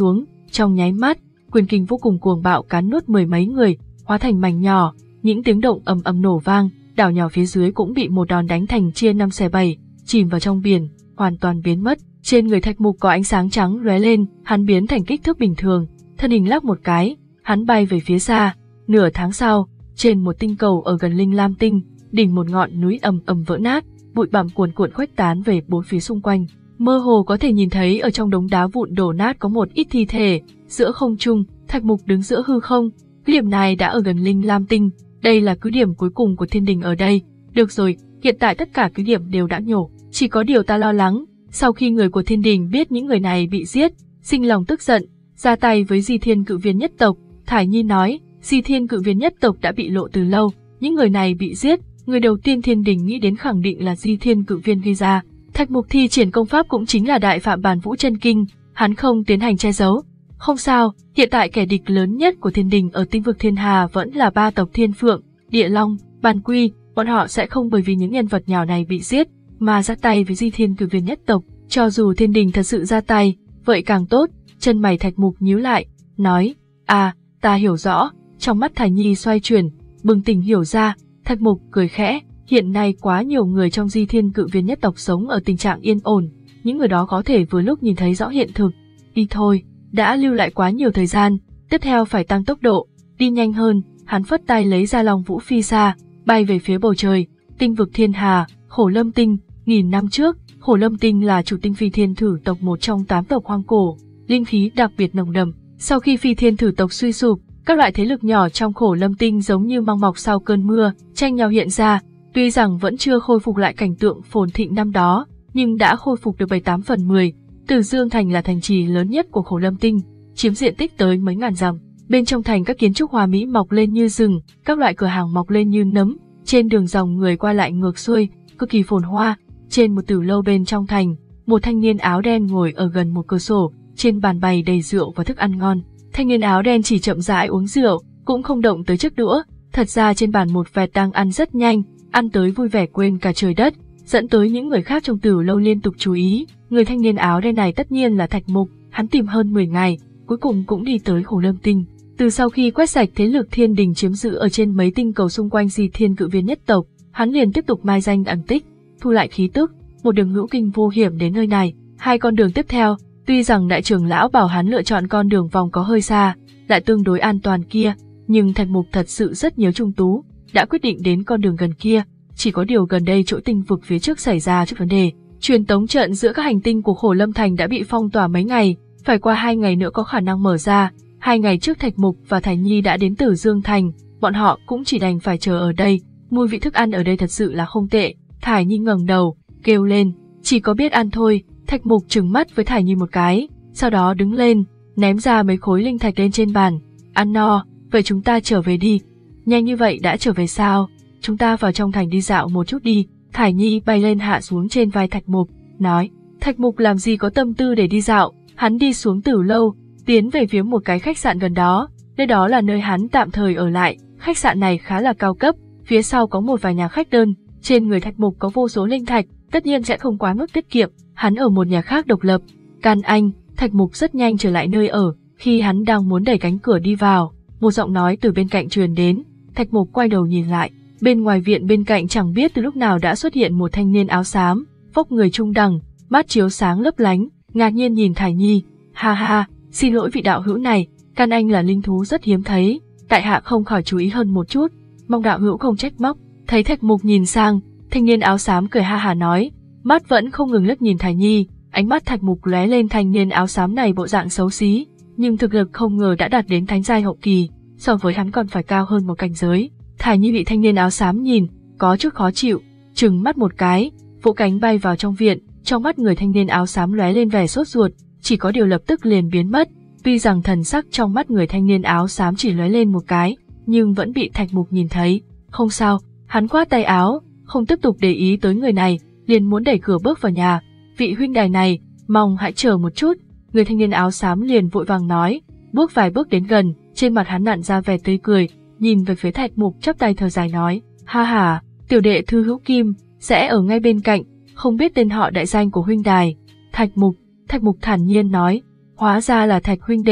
Trong nháy mắt, quyền kình vô cùng cuồng bạo cán nuốt mười mấy người, hóa thành mảnh nhỏ, những tiếng động ầm ầm nổ vang, đảo nhỏ phía dưới cũng bị một đòn đánh thành chia năm xẻ bảy, chìm vào trong biển, hoàn toàn biến mất. Trên người Thạch Mục có ánh sáng trắng lóe lên, hắn biến thành kích thước bình thường, thân hình lắc một cái, hắn bay về phía xa. Nửa tháng sau, trên một tinh cầu ở gần Linh Lam Tinh, đỉnh một ngọn núi ầm ầm vỡ nát, bụi bặm cuồn cuộn khuếch tán về bốn phía xung quanh. Mơ hồ có thể nhìn thấy ở trong đống đá vụn đổ nát có một ít thi thể. Giữa không trung, Thạch Mục đứng giữa hư không. Cứ điểm này đã ở gần Linh Lam Tinh, đây là cứ điểm cuối cùng của thiên đình ở đây. Được rồi, hiện tại tất cả cứ điểm đều đã nhổ, chỉ có điều ta lo lắng. Sau khi người của thiên đình biết những người này bị giết, sinh lòng tức giận, ra tay với Di Thiên Cự Viên nhất tộc. Thải Nhi nói, Di Thiên Cự Viên nhất tộc đã bị lộ từ lâu, những người này bị giết, người đầu tiên thiên đình nghĩ đến khẳng định là Di Thiên Cự Viên gây ra. Thạch Mục thi triển công pháp cũng chính là Đại Phạm Bản Vũ Chân Kinh, hắn không tiến hành che giấu. Không sao, hiện tại kẻ địch lớn nhất của thiên đình ở tinh vực Thiên Hà vẫn là ba tộc Thiên Phượng, Địa Long, Bàn Quy, bọn họ sẽ không bởi vì những nhân vật nhỏ này bị giết mà ra tay với Di Thiên Cự Viên nhất tộc. Cho dù thiên đình thật sự ra tay, vậy càng tốt. Chân mày Thạch Mục nhíu lại, nói, à, ta hiểu rõ. Trong mắt Thải Nhi xoay chuyển, bừng tỉnh hiểu ra. Thạch Mục cười khẽ, hiện nay quá nhiều người trong Di Thiên Cự Viên nhất tộc sống ở tình trạng yên ổn, những người đó có thể vừa lúc nhìn thấy rõ hiện thực. Đi thôi, đã lưu lại quá nhiều thời gian, tiếp theo phải tăng tốc độ, đi nhanh hơn. Hắn phất tay lấy ra Long Vũ phi xa, bay về phía bầu trời. Tinh vực Thiên Hà, Khổ Lâm Tinh. Nghìn năm trước, Khổ Lâm Tinh là chủ tinh Phi Thiên Thử tộc, một trong tám tộc hoang cổ, linh khí đặc biệt nồng đậm. Sau khi Phi Thiên Thử tộc suy sụp, các loại thế lực nhỏ trong Khổ Lâm Tinh giống như măng mọc sau cơn mưa, tranh nhau hiện ra. Tuy rằng vẫn chưa khôi phục lại cảnh tượng phồn thịnh năm đó, nhưng đã khôi phục được bảy tám phần mười. Từ Dương Thành là thành trì lớn nhất của Khổ Lâm Tinh, chiếm diện tích tới mấy ngàn dặm. Bên trong thành các kiến trúc hoa mỹ mọc lên như rừng, các loại cửa hàng mọc lên như nấm, trên đường dòng người qua lại ngược xuôi, cực kỳ phồn hoa. Trên một tử lâu bên trong thành, một thanh niên áo đen ngồi ở gần một cửa sổ, trên bàn bày đầy rượu và thức ăn ngon. Thanh niên áo đen chỉ chậm rãi uống rượu, cũng không động tới chiếc đũa. Thật ra trên bàn một vẹt đang ăn rất nhanh, ăn tới vui vẻ quên cả trời đất, dẫn tới những người khác trong tử lâu liên tục chú ý. Người thanh niên áo đen này tất nhiên là Thạch Mục, hắn tìm hơn mười ngày, cuối cùng cũng đi tới Khổ Lâm Tinh. Từ sau khi quét sạch thế lực thiên đình chiếm giữ ở trên mấy tinh cầu xung quanh Di Thiên Cự Viên nhất tộc, hắn liền tiếp tục mai danh ẩn tích, thu lại khí tức, một đường hữu kinh vô hiểm đến nơi này. Hai con đường tiếp theo, tuy rằng đại trưởng lão bảo hắn lựa chọn con đường vòng có hơi xa, lại tương đối an toàn kia, nhưng Thạch Mục thật sự rất nhớ Trung Tú, đã quyết định đến con đường gần kia. Chỉ có điều gần đây chỗ tinh vực phía trước xảy ra chút vấn đề, truyền tống trận giữa các hành tinh của Khổ Lâm Thành đã bị phong tỏa mấy ngày, phải qua hai ngày nữa có khả năng mở ra. Hai ngày trước Thạch Mục và Thải Nhi đã đến Tử Dương Thành, bọn họ cũng chỉ đành phải chờ ở đây. Mùi vị thức ăn ở đây thật sự là không tệ. Thải Nhi ngẩng đầu, kêu lên, chỉ có biết ăn thôi. Thạch Mục trừng mắt với Thải Nhi một cái, sau đó đứng lên, ném ra mấy khối linh thạch lên trên bàn. Ăn no, vậy chúng ta trở về đi. Nhanh như vậy đã trở về sao? Chúng ta vào trong thành đi dạo một chút đi. Thải Nhi bay lên hạ xuống trên vai Thạch Mục, nói. Thạch Mục làm gì có tâm tư để đi dạo, hắn đi xuống tử lâu, tiến về phía một cái khách sạn gần đó. Nơi đó là nơi hắn tạm thời ở lại. Khách sạn này khá là cao cấp, phía sau có một vài nhà khách đơn. Trên người Thạch Mục có vô số linh thạch, tất nhiên sẽ không quá mức tiết kiệm. Hắn ở một nhà khác độc lập. Can Anh, Thạch Mục rất nhanh trở lại nơi ở. Khi hắn đang muốn đẩy cánh cửa đi vào, một giọng nói từ bên cạnh truyền đến. Thạch Mục quay đầu nhìn lại, bên ngoài viện bên cạnh chẳng biết từ lúc nào đã xuất hiện một thanh niên áo xám, vóc người trung đẳng, mắt chiếu sáng lấp lánh, ngạc nhiên nhìn Thải Nhi. Ha ha, xin lỗi vị đạo hữu này, Can Anh là linh thú rất hiếm thấy, tại hạ không khỏi chú ý hơn một chút, mong đạo hữu không trách móc. Thấy Thạch Mục nhìn sang, thanh niên áo xám cười ha hà nói, mắt vẫn không ngừng liếc nhìn Thải Nhi. Ánh mắt Thạch Mục lóe lên, thanh niên áo xám này bộ dạng xấu xí, nhưng thực lực không ngờ đã đạt đến thánh giai hậu kỳ, so với hắn còn phải cao hơn một cảnh giới. Thải Nhi bị thanh niên áo xám nhìn, có chút khó chịu, trừng mắt một cái, vỗ cánh bay vào trong viện. Trong mắt người thanh niên áo xám lóe lên vẻ sốt ruột, chỉ có điều lập tức liền biến mất. Tuy rằng thần sắc trong mắt người thanh niên áo xám chỉ lóe lên một cái, nhưng vẫn bị Thạch Mục nhìn thấy. Không sao, hắn khoát tay áo, không tiếp tục để ý tới người này, liền muốn đẩy cửa bước vào nhà. Vị huynh đài này, mong hãy chờ một chút. Người thanh niên áo xám liền vội vàng nói. Bước vài bước đến gần, trên mặt hắn nặn ra vẻ tươi cười, nhìn về phía Thạch Mục chắp tay thở dài nói, ha ha, tiểu đệ Thư Hữu Kim sẽ ở ngay bên cạnh, không biết tên họ đại danh của huynh đài. Thạch Mục, Thạch Mục thản nhiên nói, hóa ra là Thạch huynh đệ,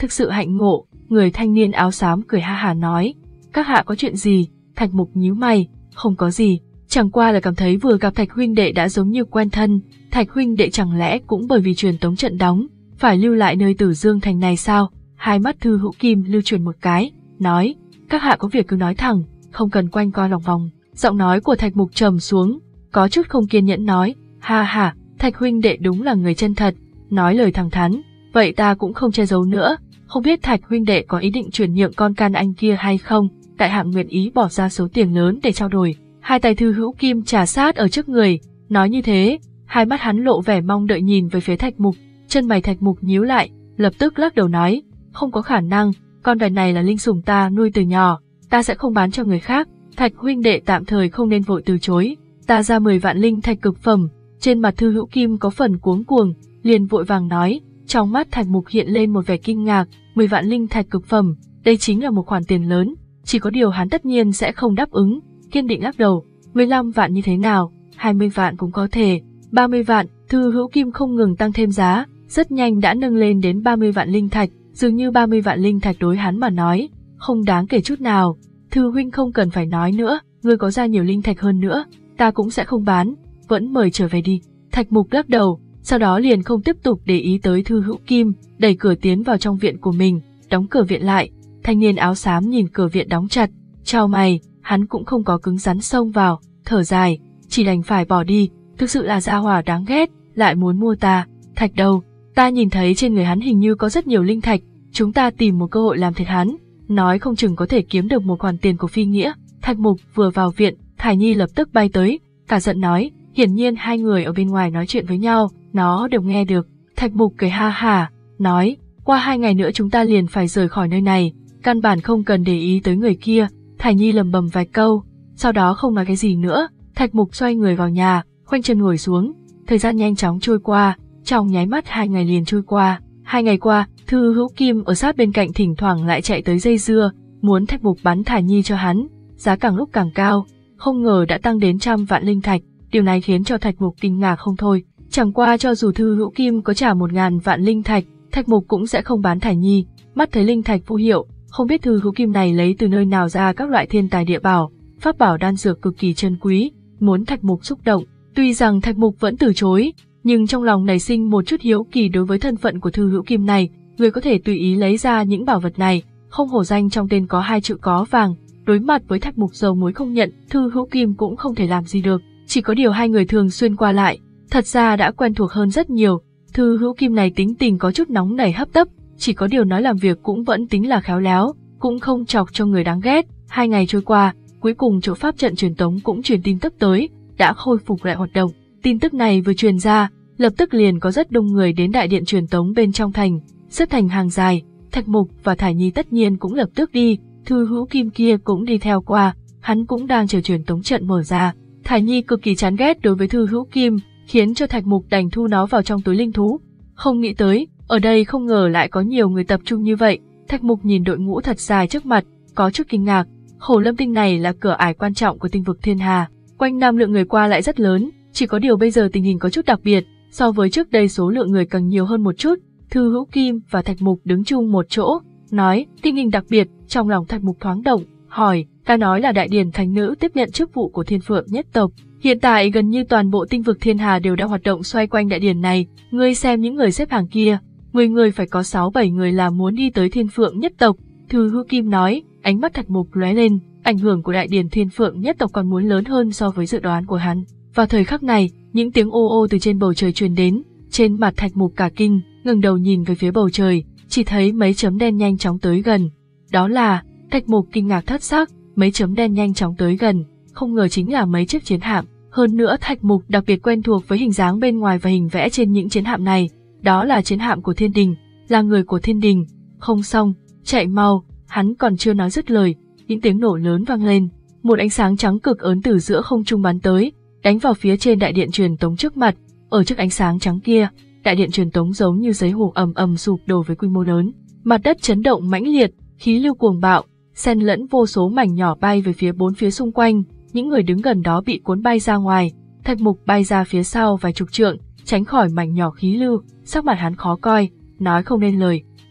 thực sự hạnh ngộ. Người thanh niên áo xám cười ha hả nói, các hạ có chuyện gì? Thạch Mục nhíu mày, không có gì, chẳng qua là cảm thấy vừa gặp Thạch huynh đệ đã giống như quen thân. Thạch huynh đệ chẳng lẽ cũng bởi vì truyền tống trận đóng, phải lưu lại nơi Tử Dương thành này sao? Hai mắt Thư Hữu Kim lưu chuyển một cái, nói, các hạ có việc cứ nói thẳng, không cần quanh co lòng vòng. Giọng nói của Thạch Mục trầm xuống, có chút không kiên nhẫn nói, ha ha, Thạch huynh đệ đúng là người chân thật, nói lời thẳng thắn, vậy ta cũng không che giấu nữa, không biết Thạch huynh đệ có ý định chuyển nhượng con can anh kia hay không? Đại hạng nguyện ý bỏ ra số tiền lớn để trao đổi. Hai tay Thư Hữu Kim trà sát ở trước người, nói như thế, hai mắt hắn lộ vẻ mong đợi nhìn về phía Thạch Mục, chân mày Thạch Mục nhíu lại, lập tức lắc đầu nói, không có khả năng, con vật này là linh sủng ta nuôi từ nhỏ, ta sẽ không bán cho người khác. Thạch huynh đệ tạm thời không nên vội từ chối, ta ra mười vạn linh thạch cực phẩm. Trên mặt Thư Hữu Kim có phần cuống cuồng, liền vội vàng nói, trong mắt Thạch Mục hiện lên một vẻ kinh ngạc, mười vạn linh thạch cực phẩm, đây chính là một khoản tiền lớn, chỉ có điều hắn tất nhiên sẽ không đáp ứng, kiên định lắc đầu, mười lăm vạn như thế nào, hai mươi vạn cũng có thể, ba mươi vạn, Thư Hữu Kim không ngừng tăng thêm giá, rất nhanh đã nâng lên đến ba mươi vạn linh thạch, dường như ba mươi vạn linh thạch đối hắn mà nói, không đáng kể chút nào. Thư huynh không cần phải nói nữa, ngươi có ra nhiều linh thạch hơn nữa, ta cũng sẽ không bán, vẫn mời trở về đi. Thạch Mục lắc đầu, sau đó liền không tiếp tục để ý tới Thư Hữu Kim, đẩy cửa tiến vào trong viện của mình, đóng cửa viện lại. Thanh niên áo xám nhìn cửa viện đóng chặt, chau mày, hắn cũng không có cứng rắn xông vào, thở dài, chỉ đành phải bỏ đi, thực sự là gia hỏa đáng ghét, lại muốn mua ta. Thạch đâu, ta nhìn thấy trên người hắn hình như có rất nhiều linh thạch, chúng ta tìm một cơ hội làm thiệt hắn, nói không chừng có thể kiếm được một khoản tiền của phi nghĩa. Thạch Mục vừa vào viện, Thải Nhi lập tức bay tới, cả giận nói, hiển nhiên hai người ở bên ngoài nói chuyện với nhau, nó đều nghe được. Thạch Mục cười ha hả, nói, qua hai ngày nữa chúng ta liền phải rời khỏi nơi này, căn bản không cần để ý tới người kia. Thải Nhi lầm bầm vài câu, sau đó không nói cái gì nữa. Thạch Mục xoay người vào nhà, khoanh chân ngồi xuống. Thời gian nhanh chóng trôi qua, trong nháy mắt hai ngày liền trôi qua. Hai ngày qua, Thư Hữu Kim ở sát bên cạnh thỉnh thoảng lại chạy tới dây dưa, muốn Thạch Mục bán Thải Nhi cho hắn, giá càng lúc càng cao, không ngờ đã tăng đến trăm vạn linh thạch. Điều này khiến cho Thạch Mục kinh ngạc không thôi. Chẳng qua cho dù Thư Hữu Kim có trả một ngàn vạn linh thạch, Thạch Mục cũng sẽ không bán Thải Nhi. Mắt thấy linh thạch vô hiệu, không biết Thư Hữu Kim này lấy từ nơi nào ra các loại thiên tài địa bảo, pháp bảo đan dược cực kỳ chân quý, muốn Thạch Mục xúc động. Tuy rằng Thạch Mục vẫn từ chối, nhưng trong lòng nảy sinh một chút hiếu kỳ đối với thân phận của Thư Hữu Kim này, người có thể tùy ý lấy ra những bảo vật này, không hổ danh trong tên có hai chữ có vàng. Đối mặt với Thạch Mục dầu muối không nhận, Thư Hữu Kim cũng không thể làm gì được, chỉ có điều hai người thường xuyên qua lại, thật ra đã quen thuộc hơn rất nhiều. Thư Hữu Kim này tính tình có chút nóng nảy hấp tấp, chỉ có điều nói làm việc cũng vẫn tính là khéo léo, cũng không chọc cho người đáng ghét. Hai ngày trôi qua, cuối cùng chỗ pháp trận truyền tống cũng truyền tin tức tới, đã khôi phục lại hoạt động. Tin tức này vừa truyền ra, lập tức liền có rất đông người đến đại điện truyền tống bên trong thành, xếp thành hàng dài. Thạch Mục và Thải Nhi tất nhiên cũng lập tức đi, Thư Hữu Kim kia cũng đi theo qua, hắn cũng đang chờ truyền tống trận mở ra. Thải Nhi cực kỳ chán ghét đối với Thư Hữu Kim, khiến cho Thạch Mục đành thu nó vào trong túi linh thú. Không nghĩ tới, ở đây không ngờ lại có nhiều người tập trung như vậy. Thạch Mục nhìn đội ngũ thật dài trước mặt, có chút kinh ngạc. Hồ Lâm Tinh này là cửa ải quan trọng của tinh vực Thiên Hà, quanh năm lượng người qua lại rất lớn, chỉ có điều bây giờ tình hình có chút đặc biệt, so với trước đây số lượng người càng nhiều hơn một chút. Thư Hữu Kim và Thạch Mục đứng chung một chỗ, nói, tình hình đặc biệt. Trong lòng Thạch Mục thoáng động, hỏi, ta nói là Đại Điển Thánh Nữ tiếp nhận chức vụ của Thiên Phượng nhất tộc. Hiện tại gần như toàn bộ tinh vực Thiên Hà đều đã hoạt động xoay quanh đại điển này, ngươi xem những người xếp hàng kia, mười người phải có sáu bảy người là muốn đi tới Thiên Phượng nhất tộc. Thư Hữu Kim nói, ánh mắt Thạch Mục lóe lên, ảnh hưởng của đại điển Thiên Phượng nhất tộc còn muốn lớn hơn so với dự đoán của hắn. Vào thời khắc này, những tiếng ô ô từ trên bầu trời truyền đến, trên mặt Thạch Mục cả kinh, ngẩng đầu nhìn về phía bầu trời, chỉ thấy mấy chấm đen nhanh chóng tới gần. Đó là, Thạch Mục kinh ngạc thất sắc, mấy chấm đen nhanh chóng tới gần, không ngờ chính là mấy chiếc chiến hạm. Hơn nữa Thạch Mục đặc biệt quen thuộc với hình dáng bên ngoài và hình vẽ trên những chiến hạm này, đó là chiến hạm của Thiên Đình, là người của Thiên Đình. Không xong, chạy mau, hắn còn chưa nói dứt lời, những tiếng nổ lớn vang lên, một ánh sáng trắng cực ớn từ giữa không trung bắn tới, đánh vào phía trên đại điện truyền tống trước mặt. Ở trước ánh sáng trắng kia, đại điện truyền tống giống như giấy hồ ầm ầm sụp đổ với quy mô lớn, mặt đất chấn động mãnh liệt, khí lưu cuồng bạo, xen lẫn vô số mảnh nhỏ bay về phía bốn phía xung quanh. Những người đứng gần đó bị cuốn bay ra ngoài, Thạch Mục bay ra phía sau vài chục trượng, tránh khỏi mảnh nhỏ khí lưu, sắc mặt hắn khó coi, nói không nên lời.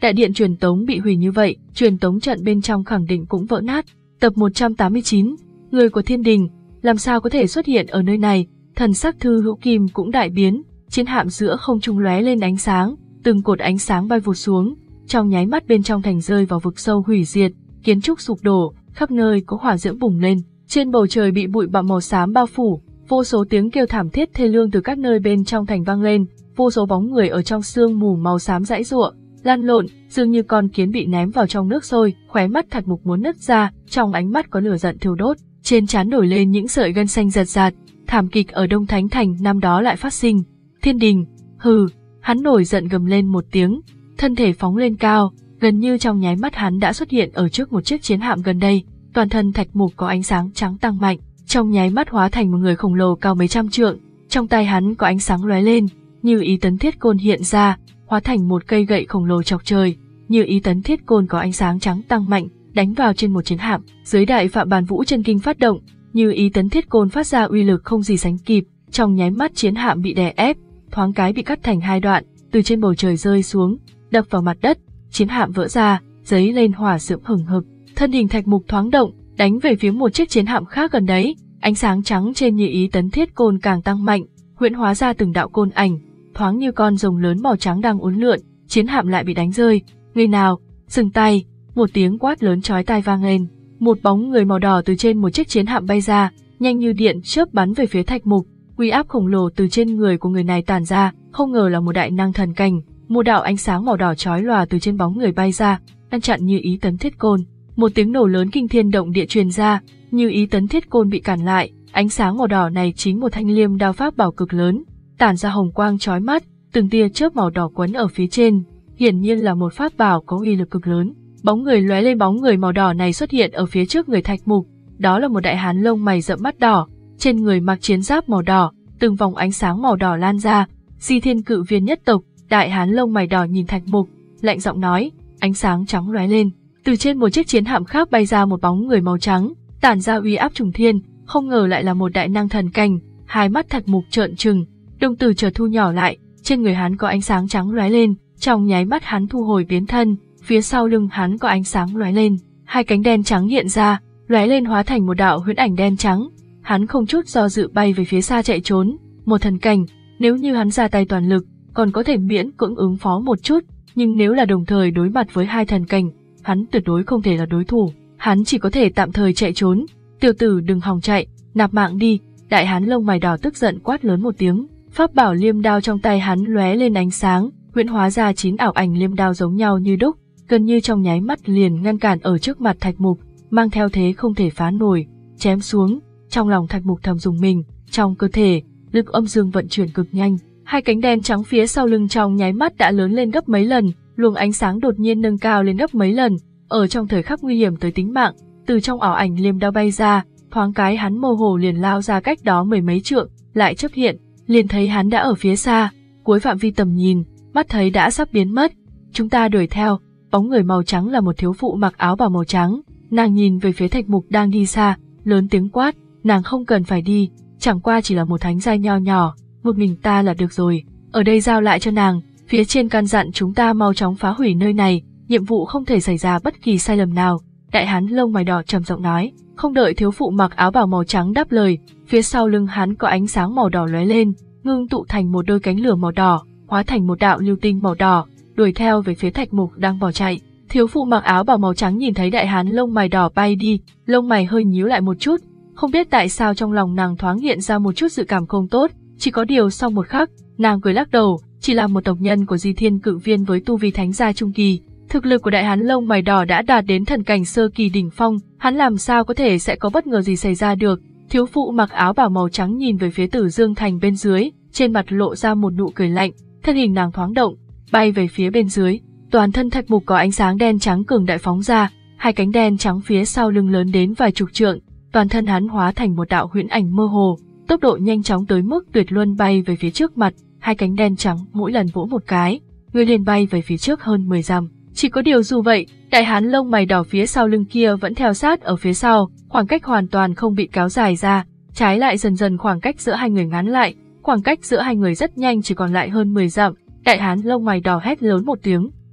Đại điện truyền tống bị hủy như vậy, truyền tống trận bên trong khẳng định cũng vỡ nát. Tập một trăm tám mươi chín, người của thiên đình, làm sao có thể xuất hiện ở nơi này? Thần sắc Thư Hữu Kim cũng đại biến, chiến hạm giữa không trung lóe lên ánh sáng, từng cột ánh sáng bay vụt xuống, trong nháy mắt bên trong thành rơi vào vực sâu hủy diệt, kiến trúc sụp đổ, khắp nơi có hỏa diễm bùng lên, trên bầu trời bị bụi bặm màu xám bao phủ, vô số tiếng kêu thảm thiết thê lương từ các nơi bên trong thành vang lên, vô số bóng người ở trong sương mù màu xám giãy giụa, lăn lộn, dường như con kiến bị ném vào trong nước sôi, khóe mắt Thạch Mục muốn nứt ra, trong ánh mắt có lửa giận thiêu đốt, trên trán nổi lên những sợi gân xanh rợt rạt. Thảm kịch ở Đông Thánh Thành năm đó lại phát sinh. Thiên đình, hừ, hắn nổi giận gầm lên một tiếng, thân thể phóng lên cao, gần như trong nháy mắt hắn đã xuất hiện ở trước một chiếc chiến hạm gần đây. Toàn thân Thạch Mục có ánh sáng trắng tăng mạnh, trong nháy mắt hóa thành một người khổng lồ cao mấy trăm trượng. Trong tay hắn có ánh sáng lóe lên, Như Ý Tấn Thiết Côn hiện ra, hóa thành một cây gậy khổng lồ chọc trời. Như Ý Tấn Thiết Côn có ánh sáng trắng tăng mạnh, đánh vào trên một chiến hạm. Dưới đại Phạm Bàn Vũ chân kinh phát động, Như Ý Tấn Thiết Côn phát ra uy lực không gì sánh kịp, trong nháy mắt chiến hạm bị đè ép, thoáng cái bị cắt thành hai đoạn, từ trên bầu trời rơi xuống, đập vào mặt đất, chiến hạm vỡ ra, giấy lên hỏa diễm hừng hực. Thân hình Thạch Mục thoáng động, đánh về phía một chiếc chiến hạm khác gần đấy, ánh sáng trắng trên Như Ý Tấn Thiết Côn càng tăng mạnh, huyễn hóa ra từng đạo côn ảnh, thoáng như con rồng lớn màu trắng đang uốn lượn, chiến hạm lại bị đánh rơi. Người nào, dừng tay, một tiếng quát lớn chói tai vang lên, một bóng người màu đỏ từ trên một chiếc chiến hạm bay ra, nhanh như điện chớp bắn về phía Thạch Mục. Uy áp khổng lồ từ trên người của người này tản ra, không ngờ là một đại năng thần cảnh. Một đạo ánh sáng màu đỏ chói lòa từ trên bóng người bay ra, ngăn chặn Như Ý Tấn Thiết Côn. Một tiếng nổ lớn kinh thiên động địa truyền ra, Như Ý Tấn Thiết Côn bị cản lại. Ánh sáng màu đỏ này chính một thanh liêm đao pháp bảo cực lớn, tản ra hồng quang chói mắt, từng tia chớp màu đỏ quấn ở phía trên, hiển nhiên là một pháp bảo có uy lực cực lớn. Bóng người lóe lên, bóng người màu đỏ này xuất hiện ở phía trước người Thạch Mục, đó là một đại hán lông mày rậm mắt đỏ, trên người mặc chiến giáp màu đỏ, từng vòng ánh sáng màu đỏ lan ra. Di Thiên Cự Viên nhất tộc. Đại hán lông mày đỏ nhìn Thạch Mục, lạnh giọng nói, ánh sáng trắng lóe lên, từ trên một chiếc chiến hạm khác bay ra một bóng người màu trắng, tản ra uy áp trùng thiên, không ngờ lại là một đại năng thần cảnh. Hai mắt Thạch Mục trợn trừng, đồng tử chợt thu nhỏ lại, trên người hắn có ánh sáng trắng lóe lên, trong nháy mắt hắn thu hồi biến thân, phía sau lưng hắn có ánh sáng lóe lên, hai cánh đen trắng hiện ra, lóe lên hóa thành một đạo huyễn ảnh đen trắng. Hắn không chút do dự bay về phía xa chạy trốn. Một thần cảnh, nếu như hắn ra tay toàn lực, còn có thể miễn cưỡng ứng phó một chút, nhưng nếu là đồng thời đối mặt với hai thần cảnh, hắn tuyệt đối không thể là đối thủ, hắn chỉ có thể tạm thời chạy trốn. Tiểu tử đừng hòng chạy, nạp mạng đi. Đại hán lông mày đỏ tức giận quát lớn một tiếng, pháp bảo liêm đao trong tay hắn lóe lên ánh sáng, huyễn hóa ra chín ảo ảnh liêm đao giống nhau như đúc, gần như trong nháy mắt liền ngăn cản ở trước mặt Thạch Mục, mang theo thế không thể phá nổi, chém xuống. Trong lòng Thạch Mục thầm dùng mình, trong cơ thể, lực âm dương vận chuyển cực nhanh, hai cánh đen trắng phía sau lưng trong nháy mắt đã lớn lên gấp mấy lần, luồng ánh sáng đột nhiên nâng cao lên gấp mấy lần, ở trong thời khắc nguy hiểm tới tính mạng, từ trong ảo ảnh liêm đao bay ra, thoáng cái hắn mơ hồ liền lao ra cách đó mười mấy trượng, lại chớp hiện, liền thấy hắn đã ở phía xa, cuối phạm vi tầm nhìn, mắt thấy đã sắp biến mất. Chúng ta đuổi theo. Bóng người màu trắng là một thiếu phụ mặc áo bào màu trắng, nàng nhìn về phía Thạch Mục đang đi xa, lớn tiếng quát, nàng không cần phải đi, chẳng qua chỉ là một thánh giai nho nhỏ, một mình ta là được rồi, ở đây giao lại cho nàng. Phía trên căn dặn chúng ta mau chóng phá hủy nơi này, nhiệm vụ không thể xảy ra bất kỳ sai lầm nào. Đại hán lông mày đỏ trầm giọng nói. Không đợi thiếu phụ mặc áo bào màu trắng đáp lời, phía sau lưng hắn có ánh sáng màu đỏ lóe lên, ngưng tụ thành một đôi cánh lửa màu đỏ, hóa thành một đạo lưu tinh màu đỏ, đuổi theo về phía Thạch Mục đang bỏ chạy. Thiếu phụ mặc áo bào màu trắng nhìn thấy đại hán lông mày đỏ bay đi, lông mày hơi nhíu lại một chút, không biết tại sao trong lòng nàng thoáng hiện ra một chút dự cảm không tốt, chỉ có điều sau một khắc, nàng cười lắc đầu, chỉ là một tộc nhân của Di Thiên Cự Viên với tu vi thánh gia trung kỳ. Thực lực của đại hán lông mày đỏ đã đạt đến thần cảnh sơ kỳ đỉnh phong, hắn làm sao có thể sẽ có bất ngờ gì xảy ra được. Thiếu phụ mặc áo bào màu trắng nhìn về phía Tử Dương Thành bên dưới, trên mặt lộ ra một nụ cười lạnh, thân hình nàng thoáng động, bay về phía bên dưới. Toàn thân Thạch Mục có ánh sáng đen trắng cường đại phóng ra, hai cánh đen trắng phía sau lưng lớn đến vài chục trượng, toàn thân hắn hóa thành một đạo huyễn ảnh mơ hồ, tốc độ nhanh chóng tới mức tuyệt luân bay về phía trước mặt, hai cánh đen trắng mỗi lần vỗ một cái, người liền bay về phía trước hơn mười dặm. Chỉ có điều dù vậy, đại hán lông mày đỏ phía sau lưng kia vẫn theo sát ở phía sau, khoảng cách hoàn toàn không bị kéo dài ra, trái lại dần dần khoảng cách giữa hai người ngắn lại, khoảng cách giữa hai người rất nhanh chỉ còn lại hơn mười dặm. Đại hán lông mày đỏ hét lớn một tiếng,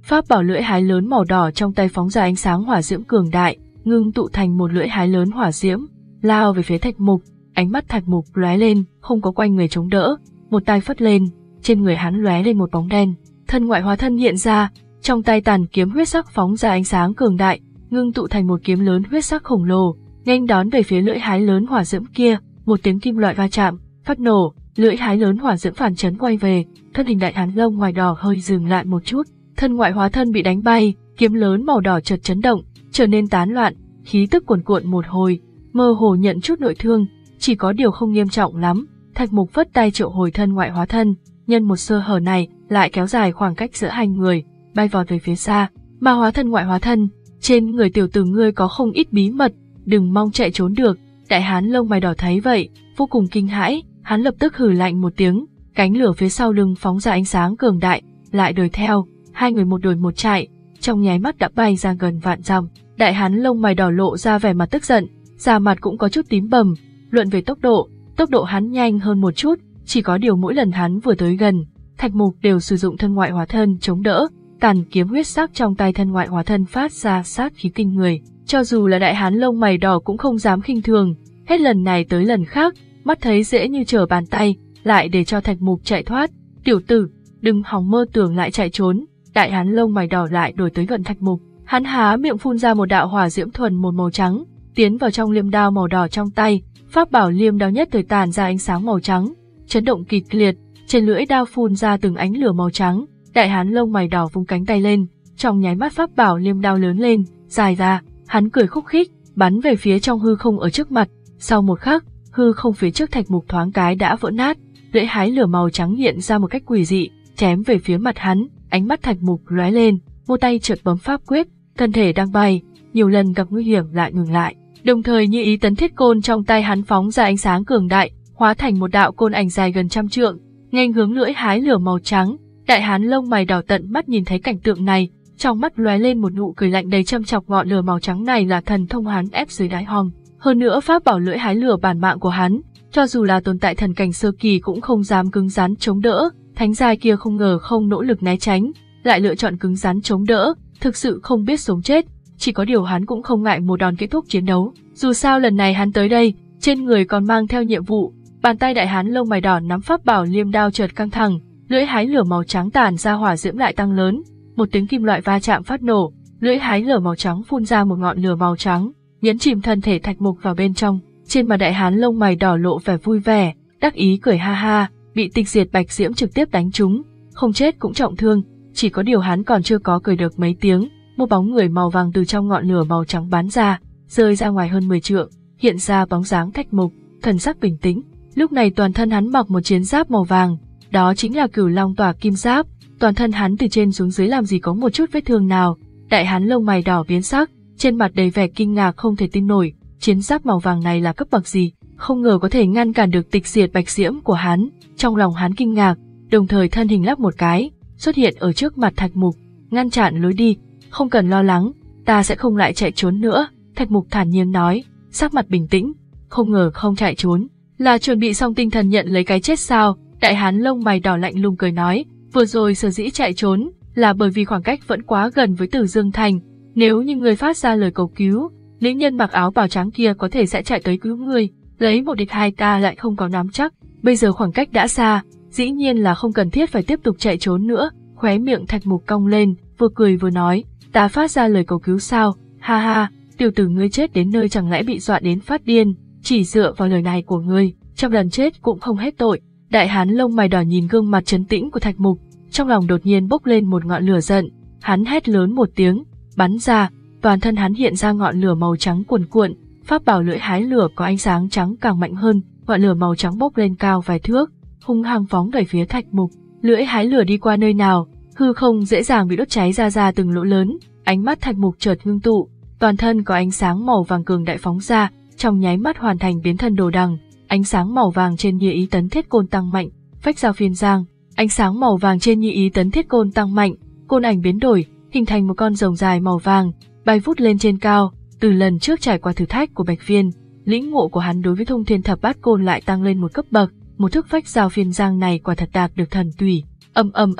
Pháp bảo lưỡi hái lớn màu đỏ trong tay phóng ra ánh sáng hỏa diễm cường đại, ngưng tụ thành một lưỡi hái lớn hỏa diễm, lao về phía Thạch Mục. Ánh mắt Thạch Mục lóe lên, không có quanh người chống đỡ, một tay phất lên, trên người hắn lóe lên một bóng đen, thân ngoại hóa thân hiện ra, trong tay tàn kiếm huyết sắc phóng ra ánh sáng cường đại, ngưng tụ thành một kiếm lớn huyết sắc khổng lồ, nhanh đón về phía lưỡi hái lớn hỏa diễm kia. Một tiếng kim loại va chạm, phát nổ, lưỡi hái lớn hỏa diễm phản chấn quay về, thân hình đại hán lông ngoài đỏ hơi dừng lại một chút, thân ngoại hóa thân bị đánh bay, kiếm lớn màu đỏ chợt chấn động, trở nên tán loạn, khí tức cuồn cuộn một hồi, mơ hồ nhận chút nội thương, chỉ có điều không nghiêm trọng lắm. Thạch Mục vất tay triệu hồi thân ngoại hóa thân, nhân một sơ hở này lại kéo dài khoảng cách giữa hai người, bay vọt về phía xa. Mà hóa thân ngoại hóa thân, trên người tiểu tử ngươi có không ít bí mật, đừng mong chạy trốn được. Đại hán lông mày đỏ thấy vậy, vô cùng kinh hãi, hắn lập tức hừ lạnh một tiếng, cánh lửa phía sau lưng phóng ra ánh sáng cường đại, lại đuổi theo, hai người một đuổi một chạy, trong nháy mắt đã bay ra gần vạn dặm. Đại hán lông mày đỏ lộ ra vẻ mặt tức giận, da mặt cũng có chút tím bầm. Luận về tốc độ, tốc độ hắn nhanh hơn một chút, chỉ có điều mỗi lần hắn vừa tới gần, Thạch Mục đều sử dụng thân ngoại hóa thân chống đỡ, tàn kiếm huyết sắc trong tay thân ngoại hóa thân phát ra sát khí kinh người, cho dù là đại hán lông mày đỏ cũng không dám khinh thường, hết lần này tới lần khác, mắt thấy dễ như trở bàn tay, lại để cho Thạch Mục chạy thoát. Tiểu tử, đừng hòng mơ tưởng lại chạy trốn. Đại hán lông mày đỏ lại đuổi tới gần Thạch Mục, hắn há miệng phun ra một đạo hỏa diễm thuần một màu trắng, tiến vào trong liêm đao màu đỏ trong tay. Pháp bảo liêm đao nhất thời tàn ra ánh sáng màu trắng, chấn động kịch liệt, trên lưỡi đao phun ra từng ánh lửa màu trắng. Đại hán lông mày đỏ vung cánh tay lên, trong nháy mắt pháp bảo liêm đao lớn lên, dài ra, hắn cười khúc khích, bắn về phía trong hư không ở trước mặt. Sau một khắc, hư không phía trước Thạch Mục thoáng cái đã vỡ nát, lưỡi hái lửa màu trắng hiện ra một cách quỷ dị, chém về phía mặt hắn. Ánh mắt Thạch Mục lóe lên, một tay chợt bấm pháp quyết, thân thể đang bay, nhiều lần gặp nguy hiểm lại ngừng lại. Đồng thời như ý tấn thiết côn trong tay hắn phóng ra ánh sáng cường đại, hóa thành một đạo côn ảnh dài gần trăm trượng, nghênh hướng lưỡi hái lửa màu trắng. Đại hán lông mày đỏ tận mắt nhìn thấy cảnh tượng này, trong mắt lóe lên một nụ cười lạnh đầy châm chọc. Ngọn lửa màu trắng này là thần thông hắn ép dưới đáy hòm, hơn nữa pháp bảo lưỡi hái lửa bản mạng của hắn, cho dù là tồn tại thần cảnh sơ kỳ cũng không dám cứng rắn chống đỡ. Thánh giai kia không ngờ không nỗ lực né tránh, lại lựa chọn cứng rắn chống đỡ, thực sự không biết sống chết. Chỉ có điều hắn cũng không ngại một đòn kết thúc chiến đấu, dù sao lần này hắn tới đây, trên người còn mang theo nhiệm vụ. Bàn tay đại hán lông mày đỏ nắm pháp bảo liêm đao chợt căng thẳng, lưỡi hái lửa màu trắng tản ra hỏa diễm lại tăng lớn, một tiếng kim loại va chạm phát nổ, lưỡi hái lửa màu trắng phun ra một ngọn lửa màu trắng, nhấn chìm thân thể Thạch Mục vào bên trong. Trên mặt đại hán lông mày đỏ lộ vẻ vui vẻ, đắc ý cười ha ha, bị tịch diệt bạch diễm trực tiếp đánh trúng, không chết cũng trọng thương. Chỉ có điều hắn còn chưa có cười được mấy tiếng, một bóng người màu vàng từ trong ngọn lửa màu trắng bắn ra, rơi ra ngoài hơn mười trượng, hiện ra bóng dáng Thạch Mục, thần sắc bình tĩnh. Lúc này toàn thân hắn mặc một chiến giáp màu vàng, đó chính là Cửu Long Tỏa Kim Giáp, toàn thân hắn từ trên xuống dưới làm gì có một chút vết thương nào. Đại hán lông mày đỏ biến sắc, trên mặt đầy vẻ kinh ngạc không thể tin nổi, chiến giáp màu vàng này là cấp bậc gì, không ngờ có thể ngăn cản được tịch diệt bạch diễm của hắn. Trong lòng hắn kinh ngạc, đồng thời thân hình lắc một cái, xuất hiện ở trước mặt Thạch Mục, ngăn chặn lối đi. Không cần lo lắng, ta sẽ không lại chạy trốn nữa, Thạch Mục thản nhiên nói, sắc mặt bình tĩnh. Không ngờ không chạy trốn, là chuẩn bị xong tinh thần nhận lấy cái chết sao? Đại hán lông mày đỏ lạnh lùng cười nói, vừa rồi sở dĩ chạy trốn là bởi vì khoảng cách vẫn quá gần với Tử Dương Thành, nếu như người phát ra lời cầu cứu, nữ nhân mặc áo bào trắng kia có thể sẽ chạy tới cứu người, lấy một địch hai ta lại không có nắm chắc, bây giờ khoảng cách đã xa, dĩ nhiên là không cần thiết phải tiếp tục chạy trốn nữa. Khóe miệng Thạch Mục cong lên, vừa cười vừa nói, ta phát ra lời cầu cứu sao? Ha ha, tiểu tử ngươi chết đến nơi chẳng lẽ bị dọa đến phát điên, chỉ dựa vào lời này của ngươi, trong lần chết cũng không hết tội. Đại hán lông mày đỏ nhìn gương mặt trấn tĩnh của Thạch Mục, trong lòng đột nhiên bốc lên một ngọn lửa giận, hắn hét lớn một tiếng, bắn ra, toàn thân hắn hiện ra ngọn lửa màu trắng cuồn cuộn, pháp bảo lưỡi hái lửa có ánh sáng trắng càng mạnh hơn, ngọn lửa màu trắng bốc lên cao vài thước, hung hăng phóng về phía Thạch Mục. Lưỡi hái lửa đi qua nơi nào, hư không dễ dàng bị đốt cháy ra ra từng lỗ lớn. Ánh mắt Thạch Mục chợt ngưng tụ, toàn thân có ánh sáng màu vàng cường đại phóng ra, trong nháy mắt hoàn thành biến thân đồ đằng. Ánh sáng màu vàng trên như ý tấn thiết côn tăng mạnh, phách giao phiên giang. Ánh sáng màu vàng trên như ý tấn thiết côn tăng mạnh, côn ảnh biến đổi, hình thành một con rồng dài màu vàng, bay vút lên trên cao. Từ lần trước trải qua thử thách của Bạch Viên, lĩnh ngộ của hắn đối với Thông Thiên Thập Bát Côn lại tăng lên một cấp bậc. Một thức phách giao phiên giang này quả thật đạt được thần tùy. Ầm ầm ầm,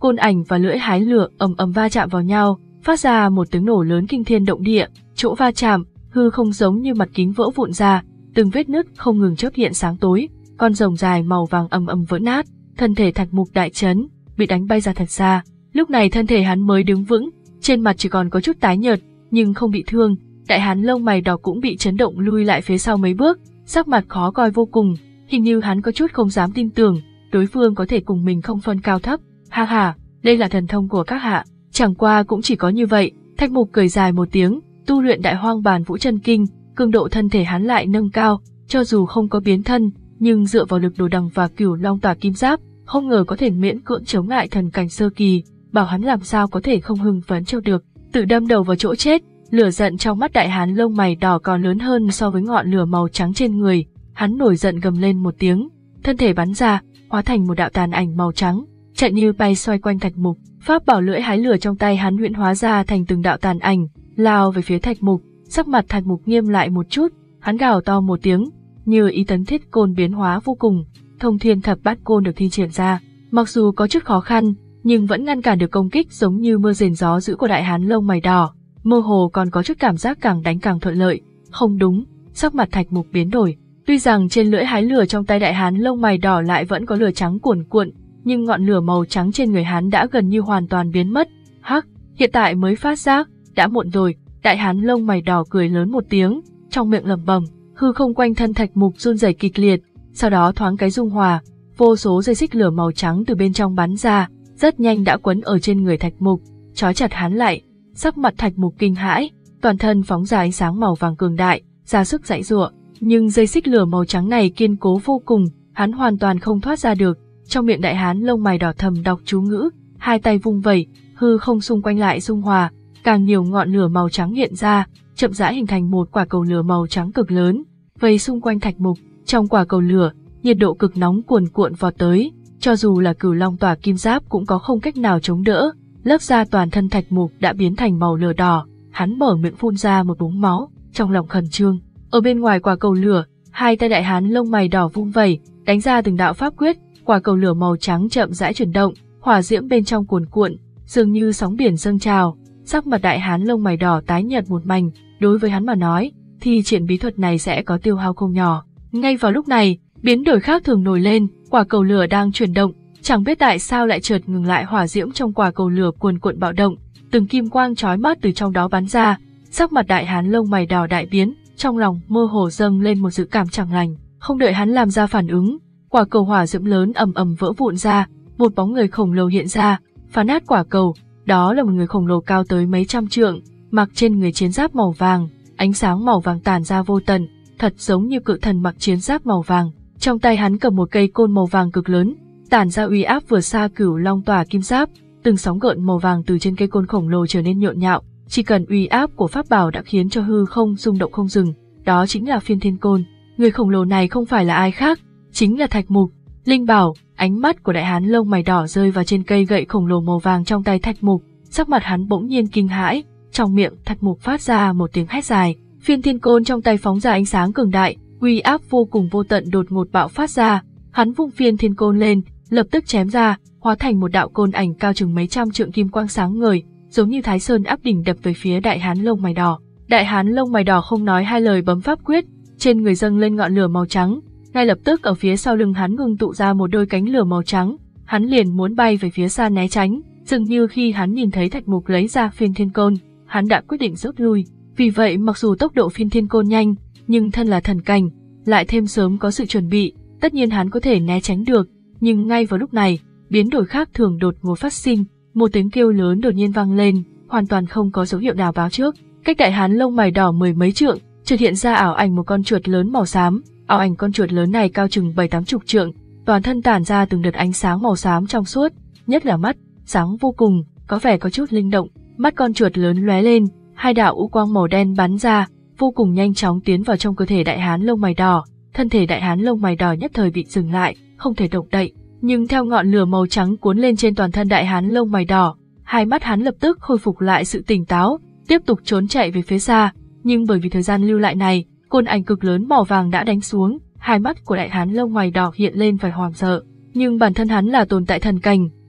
côn ảnh và lưỡi hái lửa ầm ầm va chạm vào nhau, phát ra một tiếng nổ lớn kinh thiên động địa. Chỗ va chạm, hư không giống như mặt kính vỡ vụn ra, từng vết nứt không ngừng chớp hiện sáng tối, con rồng dài màu vàng ầm ầm vỡ nát, thân thể Thạch Mục đại chấn, bị đánh bay ra thật xa. Lúc này thân thể hắn mới đứng vững, trên mặt chỉ còn có chút tái nhợt, nhưng không bị thương. Đại hán lông mày đỏ cũng bị chấn động lui lại phía sau mấy bước, sắc mặt khó coi vô cùng, hình như hắn có chút không dám tin tưởng, đối phương có thể cùng mình không phân cao thấp. Ha ha, đây là thần thông của các hạ. Chẳng qua cũng chỉ có như vậy. Thạch Mục cười dài một tiếng, tu luyện Đại Hoang Bàn Vũ Chân Kinh, cường độ thân thể hắn lại nâng cao, cho dù không có biến thân, nhưng dựa vào lực đồ đằng và Cửu Long Tỏa Kim Giáp, không ngờ có thể miễn cưỡng chống lại thần cảnh sơ kỳ, bảo hắn làm sao có thể không hưng phấn cho được, tự đâm đầu vào chỗ chết. Lửa giận trong mắt đại hán lông mày đỏ còn lớn hơn so với ngọn lửa màu trắng trên người, hắn nổi giận gầm lên một tiếng, thân thể bắn ra, hóa thành một đạo tàn ảnh màu trắng, chạy như bay xoay quanh Thạch Mục. Pháp bảo lưỡi hái lửa trong tay hắn huyễn hóa ra thành từng đạo tàn ảnh, lao về phía Thạch Mục. Sắc mặt Thạch Mục nghiêm lại một chút, hắn gào to một tiếng, như ý tấn thiết côn biến hóa vô cùng, thông thiên thập bát côn được thi triển ra, mặc dù có chút khó khăn, nhưng vẫn ngăn cản được công kích giống như mưa rền gió dữ của đại hán lông mày đỏ. Mơ hồ còn có chút cảm giác càng đánh càng thuận lợi. Không đúng, sắc mặt Thạch Mục biến đổi. Tuy rằng trên lưỡi hái lửa trong tay đại hán lông mày đỏ lại vẫn có lửa trắng cuồn cuộn, nhưng ngọn lửa màu trắng trên người hắn đã gần như hoàn toàn biến mất. Hắc, hiện tại mới phát giác, đã muộn rồi. Đại hán lông mày đỏ cười lớn một tiếng, trong miệng lẩm bẩm, hư không quanh thân Thạch Mục run rẩy kịch liệt, sau đó thoáng cái dung hòa, vô số dây xích lửa màu trắng từ bên trong bắn ra, rất nhanh đã quấn ở trên người Thạch Mục, trói chặt hắn lại. Sắc mặt Thạch Mục kinh hãi, toàn thân phóng ra ánh sáng màu vàng cường đại, ra sức giãy giụa, nhưng dây xích lửa màu trắng này kiên cố vô cùng, hắn hoàn toàn không thoát ra được. Trong miệng đại hán lông mày đỏ thầm đọc chú ngữ, hai tay vung vẩy, hư không xung quanh lại dung hòa, càng nhiều ngọn lửa màu trắng hiện ra, chậm rãi hình thành một quả cầu lửa màu trắng cực lớn, vây xung quanh Thạch Mục. Trong quả cầu lửa, nhiệt độ cực nóng cuồn cuộn vọt tới, cho dù là Cửu Long Tỏa Kim Giáp cũng có không cách nào chống đỡ. Lớp da toàn thân Thạch Mục đã biến thành màu lửa đỏ, hắn mở miệng phun ra một búng máu, trong lòng khẩn trương. Ở bên ngoài quả cầu lửa, hai tay đại hán lông mày đỏ vung vẩy, đánh ra từng đạo pháp quyết, quả cầu lửa màu trắng chậm rãi chuyển động, hỏa diễm bên trong cuồn cuộn, dường như sóng biển dâng trào. Sắc mặt đại hán lông mày đỏ tái nhợt một mảnh, đối với hắn mà nói, thì triển bí thuật này sẽ có tiêu hao không nhỏ. Ngay vào lúc này, biến đổi khác thường nổi lên, quả cầu lửa đang chuyển động, chẳng biết tại sao lại chợt ngừng lại, hỏa diễm trong quả cầu lửa cuồn cuộn bạo động, từng kim quang chói mắt từ trong đó bắn ra. Sắc mặt đại hán lông mày đỏ đại biến, trong lòng mơ hồ dâng lên một dự cảm chẳng lành. Không đợi hắn làm ra phản ứng, quả cầu hỏa diễm lớn ầm ầm vỡ vụn ra, một bóng người khổng lồ hiện ra, phá nát quả cầu. Đó là một người khổng lồ cao tới mấy trăm trượng, mặc trên người chiến giáp màu vàng, ánh sáng màu vàng tản ra vô tận, thật giống như cự thần mặc chiến giáp màu vàng. Trong tay hắn cầm một cây côn màu vàng cực lớn, tản ra uy áp vượt xa Cửu Long Tỏa Kim Giáp. Từng sóng gợn màu vàng từ trên cây côn khổng lồ trở nên nhộn nhạo, chỉ cần uy áp của pháp bảo đã khiến cho hư không rung động không dừng. Đó chính là Phiên Thiên Côn. Người khổng lồ này không phải là ai khác, chính là Thạch Mục. Linh bảo. Ánh mắt của đại hán lông mày đỏ rơi vào trên cây gậy khổng lồ màu vàng trong tay Thạch Mục, sắc mặt hắn bỗng nhiên kinh hãi, trong miệng Thạch Mục phát ra một tiếng hét dài, Phiên Thiên Côn trong tay phóng ra ánh sáng cường đại, uy áp vô cùng vô tận đột ngột bạo phát ra, hắn vung Phiên Thiên Côn lên, lập tức chém ra, hóa thành một đạo côn ảnh cao chừng mấy trăm trượng kim quang sáng ngời, giống như Thái Sơn áp đỉnh đập về phía đại hán lông mày đỏ. Đại hán lông mày đỏ không nói hai lời bấm pháp quyết, trên người dâng lên ngọn lửa màu trắng. Ngay lập tức ở phía sau lưng hắn ngưng tụ ra một đôi cánh lửa màu trắng, hắn liền muốn bay về phía xa né tránh, dường như khi hắn nhìn thấy Thạch Mục lấy ra Phiên Thiên Côn, hắn đã quyết định rút lui. Vì vậy mặc dù tốc độ Phiên Thiên Côn nhanh, nhưng thân là thần cảnh, lại thêm sớm có sự chuẩn bị, tất nhiên hắn có thể né tránh được. Nhưng ngay vào lúc này, biến đổi khác thường đột ngột phát sinh, một tiếng kêu lớn đột nhiên vang lên, hoàn toàn không có dấu hiệu nào báo trước. Cách đại hán lông mày đỏ mười mấy trượng, chợt hiện ra ảo ảnh một con chuột lớn màu xám. Ảo ảnh con chuột lớn này cao chừng bảy tám chục trượng, toàn thân tản ra từng đợt ánh sáng màu xám trong suốt, nhất là mắt, sáng vô cùng, có vẻ có chút linh động. Mắt con chuột lớn lóe lên, hai đạo u quang màu đen bắn ra, vô cùng nhanh chóng tiến vào trong cơ thể đại hán lông mày đỏ. Thân thể đại hán lông mày đỏ nhất thời bị dừng lại, không thể động đậy. Nhưng theo ngọn lửa màu trắng cuốn lên trên toàn thân đại hán lông mày đỏ, hai mắt hắn lập tức khôi phục lại sự tỉnh táo, tiếp tục trốn chạy về phía xa. Nhưng bởi vì thời gian lưu lại này, côn ảnh cực lớn màu vàng đã đánh xuống, hai mắt của đại hán lông mày đỏ hiện lên vẻ hoảng sợ. Nhưng bản thân hắn là tồn tại thần cảnh,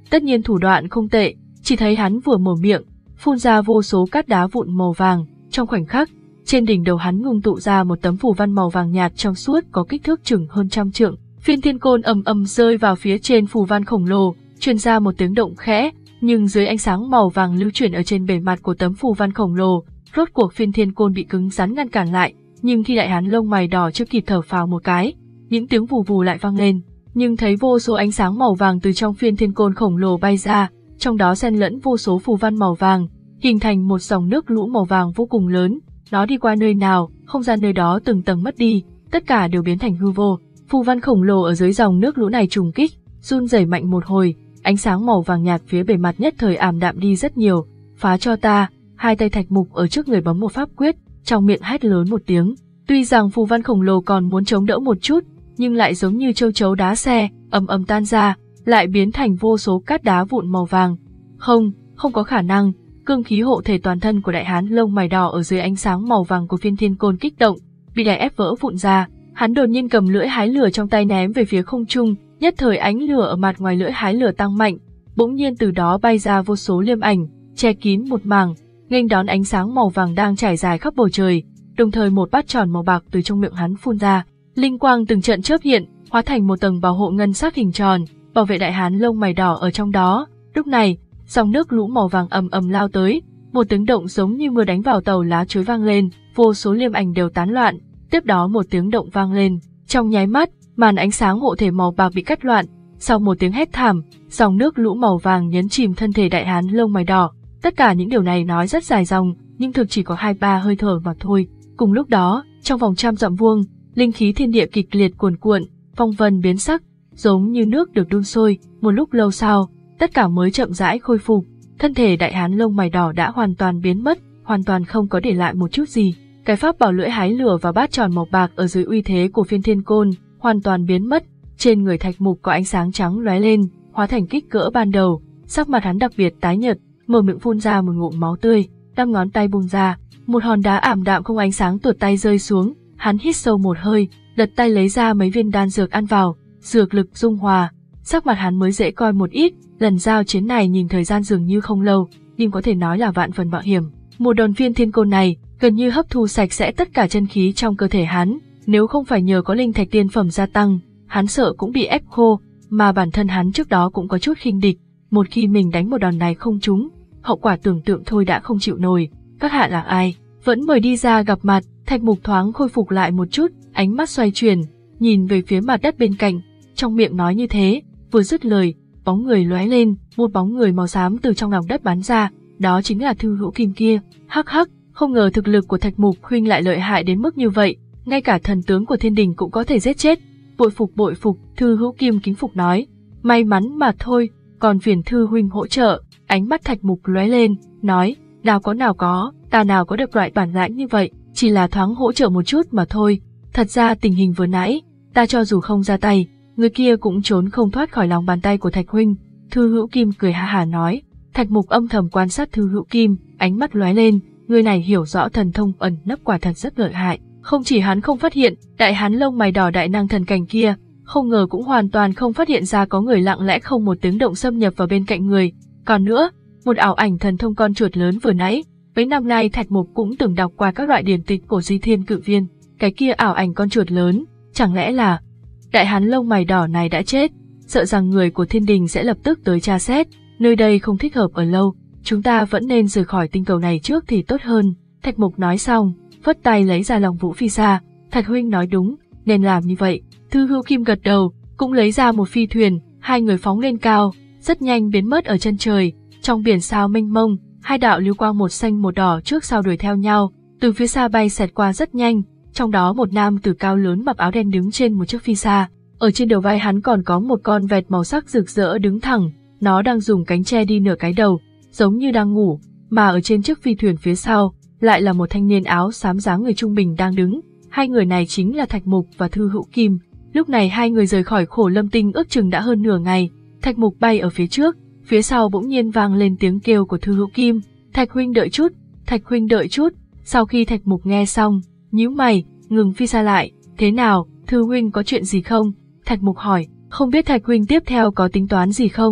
tất nhiên thủ đoạn không tệ, chỉ thấy hắn vừa mở miệng, phun ra vô số cát đá vụn màu vàng, trong khoảnh khắc, trên đỉnh đầu hắn ngưng tụ ra một tấm phù văn màu vàng nhạt trong suốt có kích thước chừng hơn trăm trượng. Phiên thiên côn ầm ầm rơi vào phía trên phù văn khổng lồ, truyền ra một tiếng động khẽ, nhưng dưới ánh sáng màu vàng lưu chuyển ở trên bề mặt của tấm phù văn khổng lồ, rốt cuộc phiên thiên côn bị cứng rắn ngăn cản lại, nhưng khi đại hán lông mày đỏ chưa kịp thở phào một cái, những tiếng vù vù lại vang lên, nhưng thấy vô số ánh sáng màu vàng từ trong phiên thiên côn khổng lồ bay ra, trong đó xen lẫn vô số phù văn màu vàng, hình thành một dòng nước lũ màu vàng vô cùng lớn, nó đi qua nơi nào, không gian nơi đó từng tầng mất đi, tất cả đều biến thành hư vô. Phù văn khổng lồ ở dưới dòng nước lũ này trùng kích, run rẩy mạnh một hồi, ánh sáng màu vàng nhạt phía bề mặt nhất thời ảm đạm đi rất nhiều. Phá cho ta! Hai tay Thạch Mục ở trước người bấm một pháp quyết, trong miệng hét lớn một tiếng. Tuy rằng phù văn khổng lồ còn muốn chống đỡ một chút, nhưng lại giống như châu chấu đá xe, ầm ầm tan ra, lại biến thành vô số cát đá vụn màu vàng. Không, không có khả năng. Cương khí hộ thể toàn thân của đại hán lông mày đỏ ở dưới ánh sáng màu vàng của phiên thiên côn kích động, bị đè ép vỡ vụn ra. Hắn đột nhiên cầm lưỡi hái lửa trong tay ném về phía không trung, nhất thời ánh lửa ở mặt ngoài lưỡi hái lửa tăng mạnh, bỗng nhiên từ đó bay ra vô số liêm ảnh, che kín một mảng, nghênh đón ánh sáng màu vàng đang trải dài khắp bầu trời. Đồng thời một bát tròn màu bạc từ trong miệng hắn phun ra, linh quang từng trận chớp hiện, hóa thành một tầng bảo hộ ngân sắc hình tròn, bảo vệ đại hán lông mày đỏ ở trong đó. Lúc này, dòng nước lũ màu vàng ầm ầm lao tới, một tiếng động giống như mưa đánh vào tàu lá chuối vang lên, vô số liêm ảnh đều tán loạn. Tiếp đó một tiếng động vang lên, trong nháy mắt, màn ánh sáng hộ thể màu bạc bị cắt loạn. Sau một tiếng hét thảm, dòng nước lũ màu vàng nhấn chìm thân thể đại hán lông mày đỏ. Tất cả những điều này nói rất dài dòng, nhưng thực chỉ có hai ba hơi thở mà thôi. Cùng lúc đó, trong vòng trăm dặm vuông, linh khí thiên địa kịch liệt cuồn cuộn, phong vân biến sắc, giống như nước được đun sôi. Một lúc lâu sau, tất cả mới chậm rãi khôi phục. Thân thể đại hán lông mày đỏ đã hoàn toàn biến mất, hoàn toàn không có để lại một chút gì. Cái pháp bảo lưỡi hái lửa và bát tròn màu bạc ở dưới uy thế của phiên thiên côn hoàn toàn biến mất. Trên người Thạch Mục có ánh sáng trắng lóe lên, hóa thành kích cỡ ban đầu. Sắc mặt hắn đặc biệt tái nhợt, mở miệng phun ra một ngụm máu tươi, năm ngón tay bung ra, một hòn đá ảm đạm không ánh sáng tuột tay rơi xuống. Hắn hít sâu một hơi, lật tay lấy ra mấy viên đan dược ăn vào, dược lực dung hòa, sắc mặt hắn mới dễ coi một ít. Lần giao chiến này nhìn thời gian dường như không lâu, nhưng có thể nói là vạn phần mạo hiểm. Một đòn phiên thiên côn này gần như hấp thu sạch sẽ tất cả chân khí trong cơ thể hắn, nếu không phải nhờ có linh thạch tiên phẩm gia tăng, hắn sợ cũng bị ép khô, mà bản thân hắn trước đó cũng có chút khinh địch, một khi mình đánh một đòn này không trúng, hậu quả tưởng tượng thôi đã không chịu nổi. Các hạ là ai? Vẫn mời đi ra gặp mặt. Thạch Mục thoáng khôi phục lại một chút, ánh mắt xoay chuyển, nhìn về phía mặt đất bên cạnh, trong miệng nói như thế, vừa dứt lời, bóng người lóe lên, một bóng người màu xám từ trong lòng đất bắn ra, đó chính là Thư Hữu Kim kia. Hắc hắc, không ngờ thực lực của Thạch Mục huynh lại lợi hại đến mức như vậy, ngay cả thần tướng của thiên đình cũng có thể giết chết. Bội phục bội phục, Thư Hữu Kim kính phục nói, may mắn mà thôi, còn phiền Thư huynh hỗ trợ. Ánh mắt Thạch Mục lóe lên, nói, nào có nào có, ta nào có được loại bản lãnh như vậy, chỉ là thoáng hỗ trợ một chút mà thôi. Thật ra tình hình vừa nãy, ta cho dù không ra tay, người kia cũng trốn không thoát khỏi lòng bàn tay của Thạch huynh. Thư Hữu Kim cười ha hả nói. Thạch Mục âm thầm quan sát Thư Hữu Kim, ánh mắt lóe lên, người này hiểu rõ thần thông ẩn nấp quả thật rất lợi hại. Không chỉ hắn không phát hiện, đại hán lông mày đỏ đại năng thần cảnh kia, không ngờ cũng hoàn toàn không phát hiện ra có người lặng lẽ không một tiếng động xâm nhập vào bên cạnh người. Còn nữa, một ảo ảnh thần thông con chuột lớn vừa nãy, mấy năm nay Thạch Mục cũng từng đọc qua các loại điển tịch của Di Thiên Cự Viên, cái kia ảo ảnh con chuột lớn, chẳng lẽ là đại hán lông mày đỏ này đã chết? Sợ rằng người của thiên đình sẽ lập tức tới tra xét, nơi đây không thích hợp ở lâu, chúng ta vẫn nên rời khỏi tinh cầu này trước thì tốt hơn. Thạch Mục nói xong, phất tay lấy ra Long Vũ Phi Xa. Thạch huynh nói đúng, nên làm như vậy. Thư Hữu Kim gật đầu, cũng lấy ra một phi thuyền, hai người phóng lên cao, rất nhanh biến mất ở chân trời. Trong biển sao mênh mông, hai đạo lưu quang một xanh một đỏ trước sau đuổi theo nhau, từ phía xa bay xẹt qua rất nhanh. Trong đó một nam tử cao lớn mặc áo đen đứng trên một chiếc phi xa, ở trên đầu vai hắn còn có một con vẹt màu sắc rực rỡ đứng thẳng, nó đang dùng cánh che đi nửa cái đầu, giống như đang ngủ, mà ở trên chiếc phi thuyền phía sau lại là một thanh niên áo xám dáng người trung bình đang đứng. Hai người này chính là Thạch Mục và Thư Hữu Kim. Lúc này hai người rời khỏi Khổ Lâm Tinh ước chừng đã hơn nửa ngày. Thạch Mục bay ở phía trước, phía sau bỗng nhiên vang lên tiếng kêu của Thư Hữu Kim, Thạch huynh đợi chút, Thạch huynh đợi chút. Sau khi Thạch Mục nghe xong, nhíu mày, ngừng phi xa lại. Thế nào, Thư huynh có chuyện gì không? Thạch Mục hỏi. Không biết Thạch huynh tiếp theo có tính toán gì không?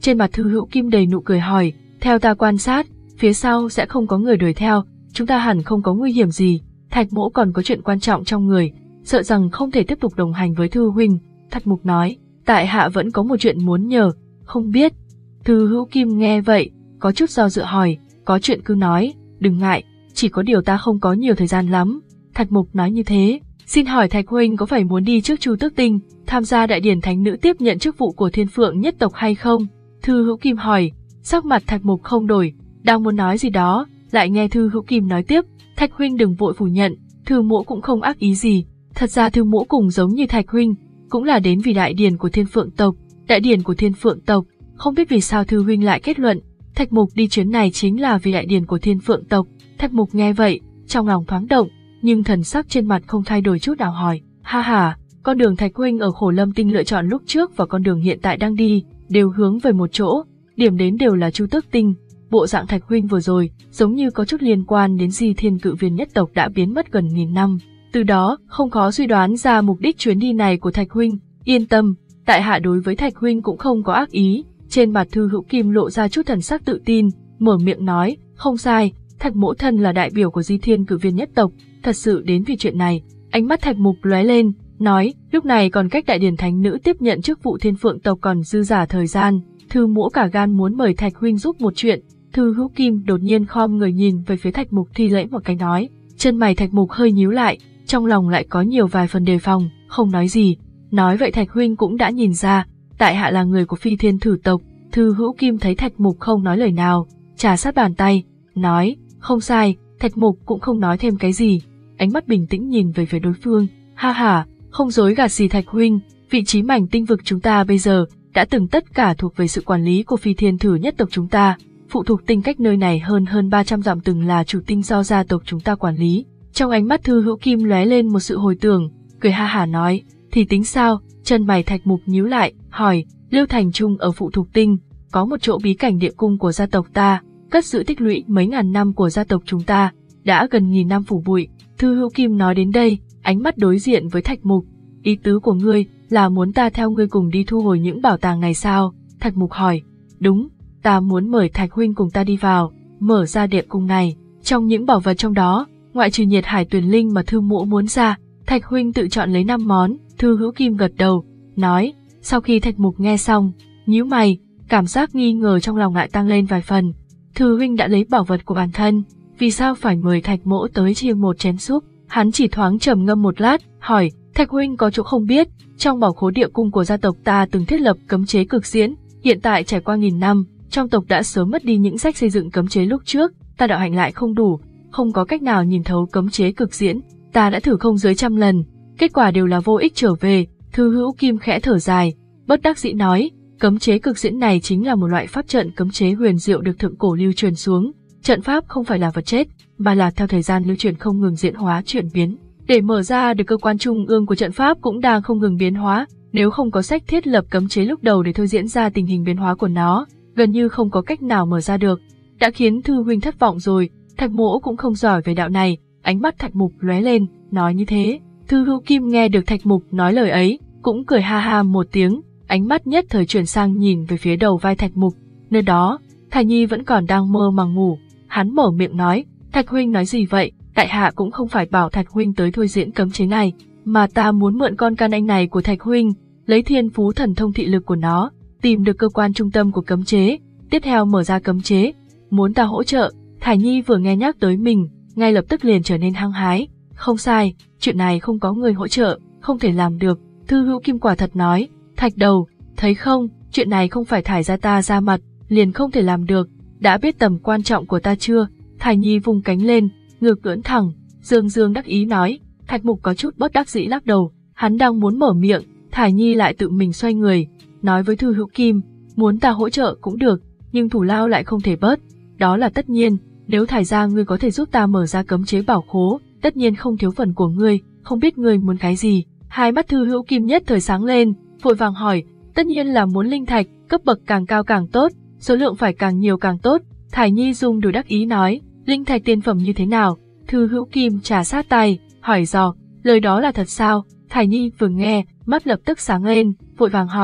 Trên mặt Thư Hữu Kim đầy nụ cười hỏi, theo ta quan sát, phía sau sẽ không có người đuổi theo, chúng ta hẳn không có nguy hiểm gì. Thạch Mỗ còn có chuyện quan trọng trong người, sợ rằng không thể tiếp tục đồng hành với Thư huynh. Thạch Mục nói, tại hạ vẫn có một chuyện muốn nhờ, không biết. Thư Hữu Kim nghe vậy, có chút do dự hỏi, có chuyện cứ nói, đừng ngại, chỉ có điều ta không có nhiều thời gian lắm. Thạch Mục nói như thế, xin hỏi Thạch huynh có phải muốn đi trước Chu Tước Tinh, tham gia đại điển thánh nữ tiếp nhận chức vụ của Thiên Phượng nhất tộc hay không? Thư Hữu Kim hỏi, sắc mặt Thạch Mục không đổi, đang muốn nói gì đó, lại nghe Thư Hữu Kim nói tiếp, Thạch huynh đừng vội phủ nhận, Thư Mỗ cũng không ác ý gì, thật ra Thư Mỗ cũng giống như Thạch huynh, cũng là đến vì đại điển của Thiên Phượng tộc. Đại điển của Thiên Phượng tộc, không biết vì sao Thư huynh lại kết luận, Thạch Mục đi chuyến này chính là vì đại điển của Thiên Phượng tộc. Thạch Mục nghe vậy, trong lòng thoáng động, nhưng thần sắc trên mặt không thay đổi chút nào hỏi, ha ha, con đường Thạch huynh ở Khổ Lâm Tinh lựa chọn lúc trước và con đường hiện tại đang đi, đều hướng về một chỗ, điểm đến đều là Chu Tước Tinh. Bộ dạng Thạch huynh vừa rồi, giống như có chút liên quan đến Di Thiên Cự Viên nhất tộc đã biến mất gần nghìn năm. Từ đó, không khó suy đoán ra mục đích chuyến đi này của Thạch huynh. Yên tâm, tại hạ đối với Thạch huynh cũng không có ác ý. Trên mặt Thư Hữu Kim lộ ra chút thần sắc tự tin, mở miệng nói, không sai, Thạch Mỗ thân là đại biểu của Di Thiên Cự Viên nhất tộc, thật sự đến vì chuyện này. Ánh mắt Thạch Mục lóe lên, nói, lúc này còn cách đại điển thánh nữ tiếp nhận chức vụ Thiên Phượng tộc còn dư dả thời gian, Thư Mỗ cả gan muốn mời Thạch huynh giúp một chuyện. Thư Hữu Kim đột nhiên khom người nhìn về phía Thạch Mục thi lễ một cái nói, chân mày Thạch Mục hơi nhíu lại, trong lòng lại có nhiều vài phần đề phòng, không nói gì. Nói vậy Thạch huynh cũng đã nhìn ra, tại hạ là người của Phi Thiên Thử tộc. Thư Hữu Kim thấy Thạch Mục không nói lời nào, trà sát bàn tay, nói, không sai. Thạch Mục cũng không nói thêm cái gì, ánh mắt bình tĩnh nhìn về phía đối phương, ha ha, không dối gạt gì Thạch huynh, vị trí mảnh tinh vực chúng ta bây giờ đã từng tất cả thuộc về sự quản lý của Phi Thiên Thử nhất tộc chúng ta, phụ thuộc tinh cách nơi này hơn hơn ba trăm dặm từng là chủ tinh do gia tộc chúng ta quản lý. Trong ánh mắt Thư Hữu Kim lóe lên một sự hồi tưởng, cười ha hả nói, thì tính sao? Chân mày Thạch Mục nhíu lại, hỏi, Lưu Thành Trung ở phụ thuộc tinh, có một chỗ bí cảnh địa cung của gia tộc ta, cất giữ tích lũy mấy ngàn năm của gia tộc chúng ta, đã gần nghìn năm phủ bụi. Thư Hữu Kim nói đến đây, ánh mắt đối diện với Thạch Mục, ý tứ của ngươi là muốn ta theo ngươi cùng đi thu hồi những bảo tàng này sao? Thạch Mục hỏi, đúng, ta muốn mời Thạch huynh cùng ta đi vào, mở ra địa cung này, trong những bảo vật trong đó, ngoại trừ nhiệt hải tuyền linh mà Thư Mỗ muốn ra, Thạch huynh tự chọn lấy năm món. Thư Hữu Kim gật đầu, nói, sau khi Thạch Mục nghe xong, nhíu mày, cảm giác nghi ngờ trong lòng lại tăng lên vài phần. Thư huynh đã lấy bảo vật của bản thân, vì sao phải mời Thạch Mỗ tới chia một chén súp? Hắn chỉ thoáng trầm ngâm một lát, hỏi, Thạch huynh có chỗ không biết, trong bảo khố địa cung của gia tộc ta từng thiết lập cấm chế cực diễn, hiện tại trải qua nghìn năm, trong tộc đã sớm mất đi những sách xây dựng cấm chế lúc trước, ta đạo hạnh lại không đủ, không có cách nào nhìn thấu cấm chế cực diễn, ta đã thử không dưới trăm lần, kết quả đều là vô ích trở về. Thư Hữu Kim khẽ thở dài, bất đắc dĩ nói, cấm chế cực diễn này chính là một loại pháp trận cấm chế huyền diệu được thượng cổ lưu truyền xuống, trận pháp không phải là vật chết, mà là theo thời gian lưu truyền không ngừng diễn hóa chuyển biến. Để mở ra được cơ quan trung ương của trận pháp cũng đang không ngừng biến hóa, nếu không có sách thiết lập cấm chế lúc đầu để thôi diễn ra tình hình biến hóa của nó, gần như không có cách nào mở ra được. Đã khiến Thư huynh thất vọng rồi, Thạch Mỗ cũng không giỏi về đạo này. Ánh mắt Thạch Mục lóe lên, nói như thế. Thư Hữu Kim nghe được Thạch Mục nói lời ấy, cũng cười ha ha một tiếng, ánh mắt nhất thời chuyển sang nhìn về phía đầu vai Thạch Mục, nơi đó, Thải Nhi vẫn còn đang mơ màng ngủ. Hắn mở miệng nói, Thạch huynh nói gì vậy? Tại hạ cũng không phải bảo Thạch huynh tới thôi diễn cấm chế này, mà ta muốn mượn con can anh này của Thạch huynh, lấy thiên phú thần thông thị lực của nó, tìm được cơ quan trung tâm của cấm chế, tiếp theo mở ra cấm chế. Muốn ta hỗ trợ? Thải Nhi vừa nghe nhắc tới mình, ngay lập tức liền trở nên hăng hái. Không sai, chuyện này không có người hỗ trợ, không thể làm được. Thư Hữu Kim quả thật nói, Thạch đầu, thấy không, chuyện này không phải thải ra ta ra mặt, liền không thể làm được, đã biết tầm quan trọng của ta chưa? Thải Nhi vung cánh lên, ngực ưỡn thẳng, dương dương đắc ý nói. Thạch Mục có chút bất đắc dĩ lắc đầu, hắn đang muốn mở miệng, Thải Nhi lại tự mình xoay người, nói với Thư Hữu Kim, muốn ta hỗ trợ cũng được, nhưng thủ lao lại không thể bớt, đó là tất nhiên, nếu Thải gia ngươi có thể giúp ta mở ra cấm chế bảo khố, tất nhiên không thiếu phần của ngươi, không biết ngươi muốn cái gì? Hai mắt Thư Hữu Kim nhất thời sáng lên, vội vàng hỏi, tất nhiên là muốn linh thạch, cấp bậc càng cao càng tốt, số lượng phải càng nhiều càng tốt. Thải Nhi dùng đùi đắc ý nói, linh thạch tiên phẩm như thế nào? Thư Hữu Kim trà sát tay, hỏi dò, lời đó là thật sao? Thải Nhi vừa nghe, mắt lập tức sáng lên, vội vàng hỏi,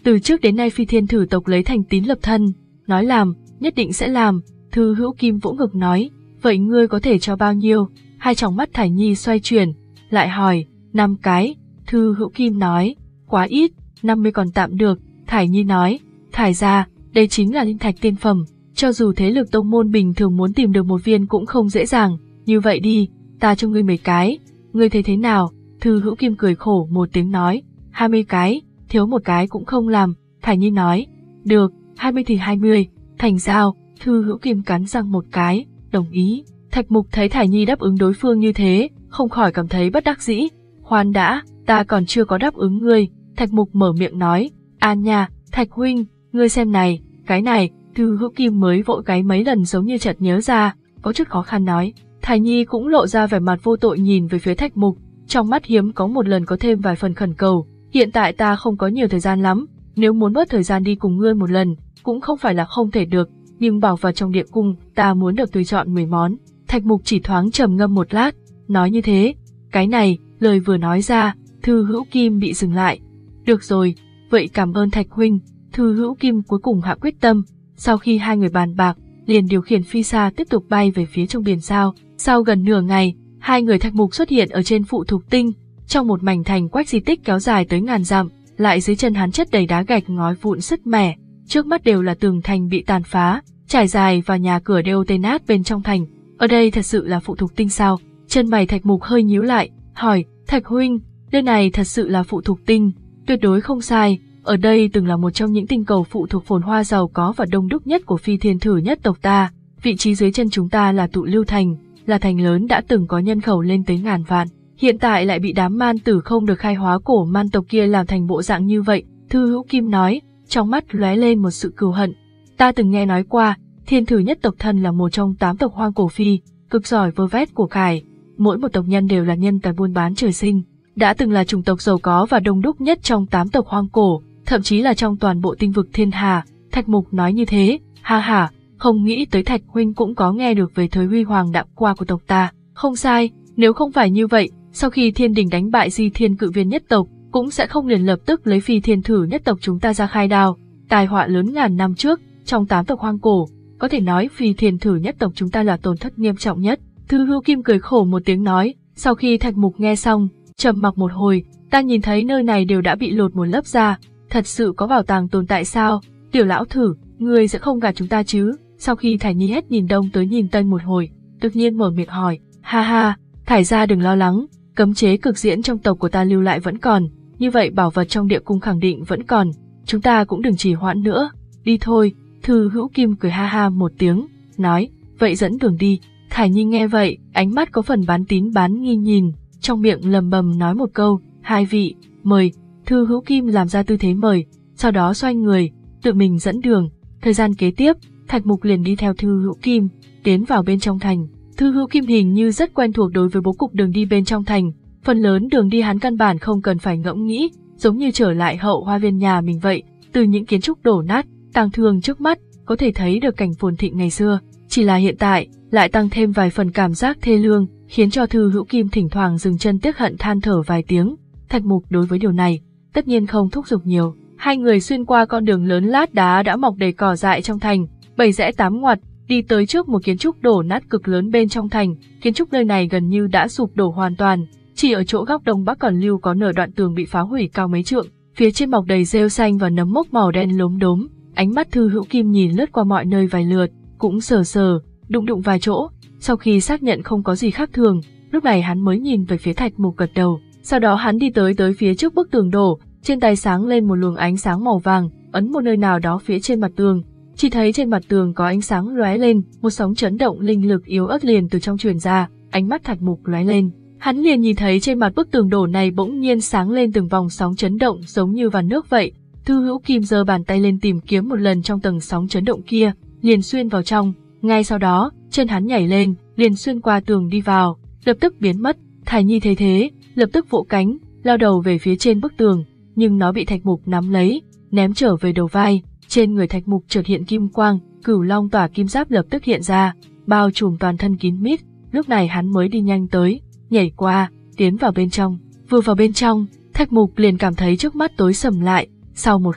Từ trước đến nay Phi Thiên Thử tộc lấy thành tín lập thân, nói làm, nhất định sẽ làm. Thư Hữu Kim vỗ ngực nói, vậy ngươi có thể cho bao nhiêu? Hai tròng mắt Thải Nhi xoay chuyển, lại hỏi, năm cái. Thư Hữu Kim nói, quá ít, năm mươi còn tạm được. Thải Nhi nói, Thải gia, đây chính là linh thạch tiên phẩm, cho dù thế lực tông môn bình thường muốn tìm được một viên cũng không dễ dàng. Như vậy đi, ta cho ngươi mấy cái, ngươi thấy thế nào? Thư Hữu Kim cười khổ một tiếng nói, hai mươi cái, thiếu một cái cũng không làm. Thải Nhi nói, được, hai mươi thì hai mươi, thành giao. Thư Hữu Kim cắn răng một cái, đồng ý. Thạch Mục thấy Thải Nhi đáp ứng đối phương như thế, không khỏi cảm thấy bất đắc dĩ. Khoan đã, ta còn chưa có đáp ứng ngươi. Thạch Mục mở miệng nói, An nha, Thạch huynh, ngươi xem này, cái này. Thư Hữu Kim mới vội cái mấy lần giống như chợt nhớ ra, có chút khó khăn nói. Thải Nhi cũng lộ ra vẻ mặt vô tội nhìn về phía Thạch Mục, trong mắt hiếm có một lần có thêm vài phần khẩn cầu. Hiện tại ta không có nhiều thời gian lắm, nếu muốn bớt thời gian đi cùng ngươi một lần, cũng không phải là không thể được, nhưng bảo vật trong địa cung, ta muốn được tùy chọn mười món. Thạch Mục chỉ thoáng trầm ngâm một lát, nói như thế. Cái này, lời vừa nói ra, Thư Hữu Kim bị dừng lại. Được rồi, vậy cảm ơn Thạch huynh. Thư Hữu Kim cuối cùng hạ quyết tâm, sau khi hai người bàn bạc, liền điều khiển phi xa tiếp tục bay về phía trong biển sao. Sau gần nửa ngày, hai người Thạch Mục xuất hiện ở trên Phụ Thục Tinh, trong một mảnh thành quách di tích kéo dài tới ngàn dặm, lại dưới chân hắn chất đầy đá gạch ngói vụn sứt mẻ, trước mắt đều là tường thành bị tàn phá, trải dài và nhà cửa đều tê nát bên trong thành. Ở đây thật sự là Phụ Thục Tinh sao? Chân mày Thạch Mục hơi nhíu lại, hỏi, Thạch huynh, nơi này thật sự là Phụ Thục Tinh? Tuyệt đối không sai, ở đây từng là một trong những tinh cầu phụ thuộc phồn hoa giàu có và đông đúc nhất của Phi Thiên Thử nhất tộc ta. Vị trí dưới chân chúng ta là Tụ Lưu Thành, là thành lớn đã từng có nhân khẩu lên tới ngàn vạn. Hiện tại lại bị đám man tử không được khai hóa cổ man tộc kia làm thành bộ dạng như vậy. Thư Hữu Kim nói, trong mắt lóe lên một sự cừu hận. Ta từng nghe nói qua, Thiên Thử nhất tộc thân là một trong tám tộc hoang cổ phi, cực giỏi vơ vét của cải. Mỗi một tộc nhân đều là nhân tài buôn bán trời sinh, đã từng là chủng tộc giàu có và đông đúc nhất trong tám tộc hoang cổ, thậm chí là trong toàn bộ tinh vực thiên hà. Thạch Mục nói như thế, ha ha, không nghĩ tới Thạch huynh cũng có nghe được về thời huy hoàng đã qua của tộc ta. Không sai, nếu không phải như vậy, sau khi Thiên Đình đánh bại Di Thiên Cự Viên nhất tộc, cũng sẽ không liền lập tức lấy Phi Thiên Thử nhất tộc chúng ta ra khai đao. Tai họa lớn ngàn năm trước, trong tám tộc hoang cổ, có thể nói Phi Thiên Thử nhất tộc chúng ta là tổn thất nghiêm trọng nhất. Thư Hữu Kim cười khổ một tiếng nói, sau khi Thạch Mục nghe xong, trầm mặc một hồi, ta nhìn thấy nơi này đều đã bị lột một lớp da, thật sự có bảo tàng tồn tại sao? Tiểu lão thử, ngươi sẽ không gạt chúng ta chứ? Sau khi Thải Nhi hết nhìn đông tới nhìn tây một hồi, tự nhiên mở miệng hỏi, ha ha, Thải gia đừng lo lắng, cấm chế cực diễn trong tộc của ta lưu lại vẫn còn, như vậy bảo vật trong địa cung khẳng định vẫn còn, chúng ta cũng đừng trì hoãn nữa, đi thôi. Thư Hữu Kim cười ha ha một tiếng, nói, vậy dẫn đường đi. Thải Nhi nghe vậy, ánh mắt có phần bán tín bán nghi nhìn, trong miệng lầm bầm nói một câu, hai vị, mời. Thư Hữu Kim làm ra tư thế mời, sau đó xoay người, tự mình dẫn đường. Thời gian kế tiếp, Thạch Mục liền đi theo Thư Hữu Kim, tiến vào bên trong thành. Thư Hữu Kim hình như rất quen thuộc đối với bố cục đường đi bên trong thành, phần lớn đường đi hắn căn bản không cần phải ngẫm nghĩ, giống như trở lại hậu hoa viên nhà mình vậy, từ những kiến trúc đổ nát, tang thương trước mắt, có thể thấy được cảnh phồn thịnh ngày xưa, chỉ là hiện tại, lại tăng thêm vài phần cảm giác thê lương, khiến cho Thư Hữu Kim thỉnh thoảng dừng chân tiếc hận than thở vài tiếng. Thạch Mục đối với điều này, tất nhiên không thúc giục nhiều. Hai người xuyên qua con đường lớn lát đá đã mọc đầy cỏ dại trong thành, bảy rẽ tám ngoặt, đi tới trước một kiến trúc đổ nát cực lớn bên trong thành. Kiến trúc nơi này gần như đã sụp đổ hoàn toàn, chỉ ở chỗ góc đông bắc còn lưu có nửa đoạn tường bị phá hủy cao mấy trượng, phía trên mọc đầy rêu xanh và nấm mốc màu đen lốm đốm. Ánh mắt Thư Hữu Kim nhìn lướt qua mọi nơi vài lượt, cũng sờ sờ, đụng đụng vài chỗ, sau khi xác nhận không có gì khác thường, lúc này hắn mới nhìn về phía Thạch Mục gật đầu. Sau đó hắn đi tới tới phía trước bức tường đổ, trên tay sáng lên một luồng ánh sáng màu vàng, ấn một nơi nào đó phía trên mặt tường. Chỉ thấy trên mặt tường có ánh sáng lóe lên, một sóng chấn động linh lực yếu ớt liền từ trong truyền ra, ánh mắt Thạch Mục lóe lên. Hắn liền nhìn thấy trên mặt bức tường đổ này bỗng nhiên sáng lên từng vòng sóng chấn động giống như vàn nước vậy. Thư Hữu Kim giơ bàn tay lên tìm kiếm một lần trong tầng sóng chấn động kia, liền xuyên vào trong. Ngay sau đó, chân hắn nhảy lên, liền xuyên qua tường đi vào, lập tức biến mất. Thải Nhi thấy thế, lập tức vỗ cánh, lao đầu về phía trên bức tường, nhưng nó bị Thạch Mục nắm lấy, ném trở về đầu vai. Trên người Thạch Mục chợt hiện kim quang, Cửu Long tỏa kim giáp lập tức hiện ra, bao trùm toàn thân kín mít. Lúc này hắn mới đi nhanh tới, nhảy qua, tiến vào bên trong. Vừa vào bên trong, Thạch Mục liền cảm thấy trước mắt tối sầm lại. Sau một khắc,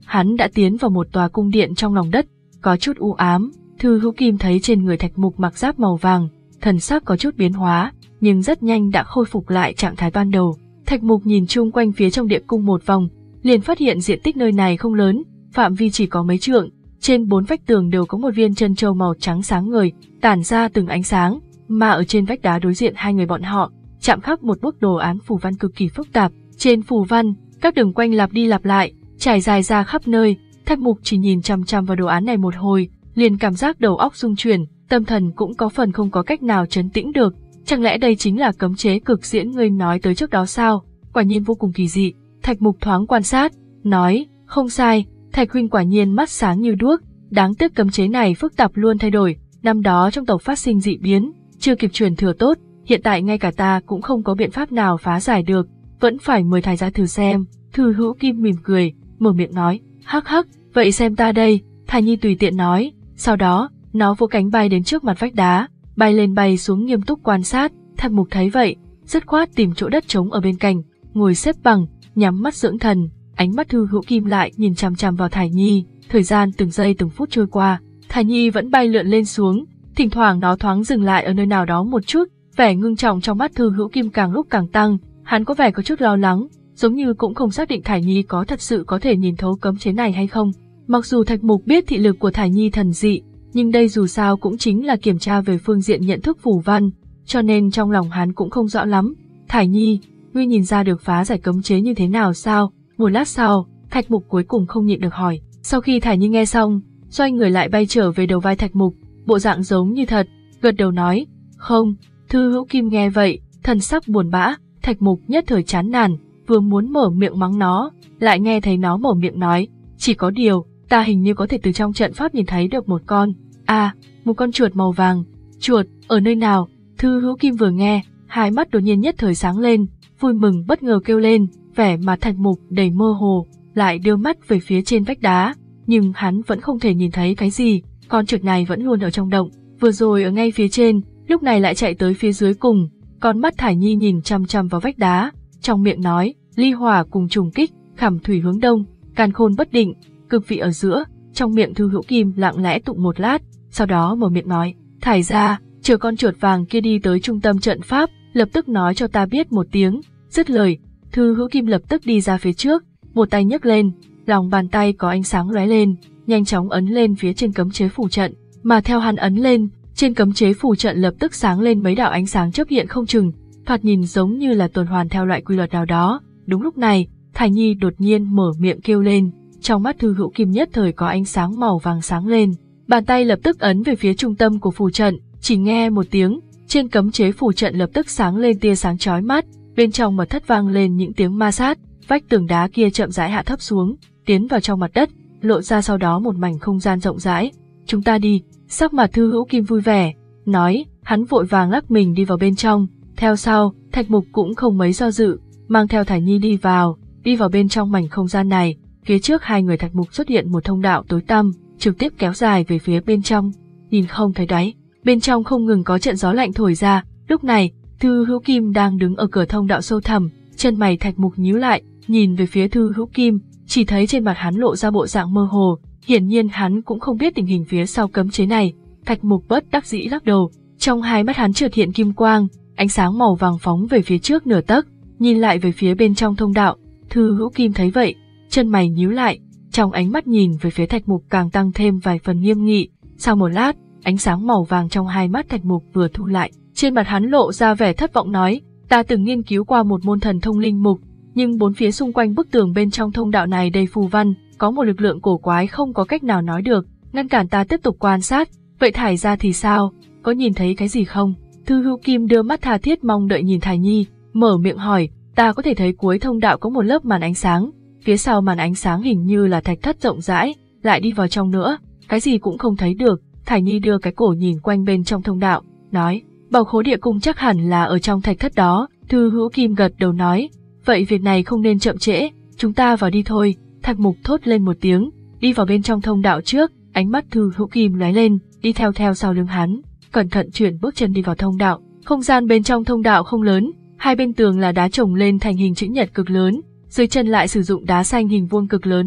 hắn đã tiến vào một tòa cung điện trong lòng đất, có chút u ám. Thư Hữu Kim thấy trên người Thạch Mục mặc giáp màu vàng, thần sắc có chút biến hóa, nhưng rất nhanh đã khôi phục lại trạng thái ban đầu. Thạch Mục nhìn chung quanh phía trong địa cung một vòng, liền phát hiện diện tích nơi này không lớn, phạm vi chỉ có mấy trượng, trên bốn vách tường đều có một viên chân châu màu trắng sáng ngời, tản ra từng ánh sáng, mà ở trên vách đá đối diện hai người bọn họ, chạm khắc một bức đồ án phù văn cực kỳ phức tạp. Trên phù văn, các đường quanh lặp đi lặp lại, trải dài ra khắp nơi. Thạch Mục chỉ nhìn chằm chằm vào đồ án này một hồi, liền cảm giác đầu óc rung chuyển, tâm thần cũng có phần không có cách nào trấn tĩnh được. Chẳng lẽ đây chính là cấm chế cực diễn ngươi nói tới trước đó sao? Quả nhiên vô cùng kỳ dị. Thạch Mục thoáng quan sát, nói, không sai, Thạch huynh quả nhiên mắt sáng như đuốc, đáng tiếc cấm chế này phức tạp luôn thay đổi, năm đó trong tộc phát sinh dị biến, chưa kịp truyền thừa tốt, hiện tại ngay cả ta cũng không có biện pháp nào phá giải được, vẫn phải mời Thái gia thử xem. Thư Hữu Kim mỉm cười, mở miệng nói, hắc hắc, vậy xem ta đây. Thải Nhi tùy tiện nói, sau đó, nó vỗ cánh bay đến trước mặt vách đá, bay lên bay xuống nghiêm túc quan sát. Thạch Mục thấy vậy, dứt khoát tìm chỗ đất trống ở bên cạnh, ngồi xếp bằng, nhắm mắt dưỡng thần. Ánh mắt Thư Hữu Kim lại nhìn chằm chằm vào Thải Nhi, thời gian từng giây từng phút trôi qua, Thải Nhi vẫn bay lượn lên xuống, thỉnh thoảng nó thoáng dừng lại ở nơi nào đó một chút, vẻ ngưng trọng trong mắt Thư Hữu Kim càng lúc càng tăng, hắn có vẻ có chút lo lắng, giống như cũng không xác định Thải Nhi có thật sự có thể nhìn thấu cấm chế này hay không. Mặc dù Thạch Mục biết thị lực của Thải Nhi thần dị, nhưng đây dù sao cũng chính là kiểm tra về phương diện nhận thức phù văn, cho nên trong lòng hắn cũng không rõ lắm. Thải Nhi, ngươi nhìn ra được phá giải cấm chế như thế nào sao? Một lát sau, Thạch Mục cuối cùng không nhịn được hỏi. Sau khi Thải Nhi nghe xong, xoay người lại bay trở về đầu vai Thạch Mục, bộ dạng giống như thật, gật đầu nói, không. Thư Hữu Kim nghe vậy, thần sắc buồn bã, Thạch Mục nhất thời chán nản, vừa muốn mở miệng mắng nó, lại nghe thấy nó mở miệng nói, chỉ có điều, ta hình như có thể từ trong trận pháp nhìn thấy được một con, à, một con chuột màu vàng. Chuột, ở nơi nào? Thư Hữu Kim vừa nghe, hai mắt đột nhiên nhất thời sáng lên, vui mừng bất ngờ kêu lên, vẻ mặt Thạch Mục đầy mơ hồ, lại đưa mắt về phía trên vách đá, nhưng hắn vẫn không thể nhìn thấy cái gì, con chuột này vẫn luôn ở trong động, vừa rồi ở ngay phía trên, lúc này lại chạy tới phía dưới cùng. Con mắt Thải Nhi nhìn chăm chăm vào vách đá, trong miệng nói, ly hỏa cùng trùng kích, khảm thủy hướng đông, càn khôn bất định, cực vị ở giữa. Trong miệng Thư Hữu Kim lặng lẽ tụng một lát, sau đó mở miệng nói, Thải gia, chờ con chuột vàng kia đi tới trung tâm trận pháp, lập tức nói cho ta biết một tiếng. Dứt lời, Thư Hữu Kim lập tức đi ra phía trước, một tay nhấc lên, lòng bàn tay có ánh sáng lóe lên, nhanh chóng ấn lên phía trên cấm chế phù trận, mà theo hắn ấn lên, trên cấm chế phù trận lập tức sáng lên mấy đạo ánh sáng chớp hiện không chừng, thoạt nhìn giống như là tuần hoàn theo loại quy luật nào đó. Đúng lúc này, Thải Nhi đột nhiên mở miệng kêu lên, trong mắt Thư Hữu Kim nhất thời có ánh sáng màu vàng sáng lên, bàn tay lập tức ấn về phía trung tâm của phù trận, chỉ nghe một tiếng, trên cấm chế phù trận lập tức sáng lên tia sáng chói mắt, bên trong mật thất vang lên những tiếng ma sát, vách tường đá kia chậm rãi hạ thấp xuống, tiến vào trong mặt đất, lộ ra sau đó một mảnh không gian rộng rãi. Chúng ta đi. Sắc mặt Thư Hữu Kim vui vẻ, nói, hắn vội vàng lắc mình đi vào bên trong, theo sau, Thạch Mục cũng không mấy do dự, mang theo Thải Nhi đi vào, đi vào bên trong mảnh không gian này, phía trước hai người Thạch Mục xuất hiện một thông đạo tối tăm, trực tiếp kéo dài về phía bên trong, nhìn không thấy đáy, bên trong không ngừng có trận gió lạnh thổi ra. Lúc này, Thư Hữu Kim đang đứng ở cửa thông đạo sâu thẳm, chân mày Thạch Mục nhíu lại, nhìn về phía Thư Hữu Kim, chỉ thấy trên mặt hắn lộ ra bộ dạng mơ hồ. Hiển nhiên hắn cũng không biết tình hình phía sau cấm chế này. Thạch Mục bất đắc dĩ lắc đầu, trong hai mắt hắn chợt hiện kim quang, ánh sáng màu vàng phóng về phía trước nửa tấc, nhìn lại về phía bên trong thông đạo. Thư Hữu Kim thấy vậy, chân mày nhíu lại, trong ánh mắt nhìn về phía Thạch Mục càng tăng thêm vài phần nghiêm nghị. Sau một lát, ánh sáng màu vàng trong hai mắt Thạch Mục vừa thu lại, trên mặt hắn lộ ra vẻ thất vọng nói, ta từng nghiên cứu qua một môn thần thông linh mục, nhưng bốn phía xung quanh bức tường bên trong thông đạo này đầy phù văn, có một lực lượng cổ quái không có cách nào nói được, ngăn cản ta tiếp tục quan sát. Vậy Thải gia thì sao, có nhìn thấy cái gì không? Thư Hữu Kim đưa mắt tha thiết mong đợi nhìn Thải Nhi, mở miệng hỏi, ta có thể thấy cuối thông đạo có một lớp màn ánh sáng, phía sau màn ánh sáng hình như là thạch thất rộng rãi, lại đi vào trong nữa, cái gì cũng không thấy được. Thải Nhi đưa cái cổ nhìn quanh bên trong thông đạo, nói, bảo khố địa cung chắc hẳn là ở trong thạch thất đó. Thư Hữu Kim gật đầu nói, vậy việc này không nên chậm trễ, chúng ta vào đi thôi. Thạch Mục thốt lên một tiếng, đi vào bên trong thông đạo trước, ánh mắt Thư Hữu Kim lóe lên, đi theo theo sau lưng hắn, cẩn thận chuyển bước chân đi vào thông đạo. Không gian bên trong thông đạo không lớn, hai bên tường là đá chồng lên thành hình chữ nhật cực lớn, dưới chân lại sử dụng đá xanh hình vuông cực lớn lát,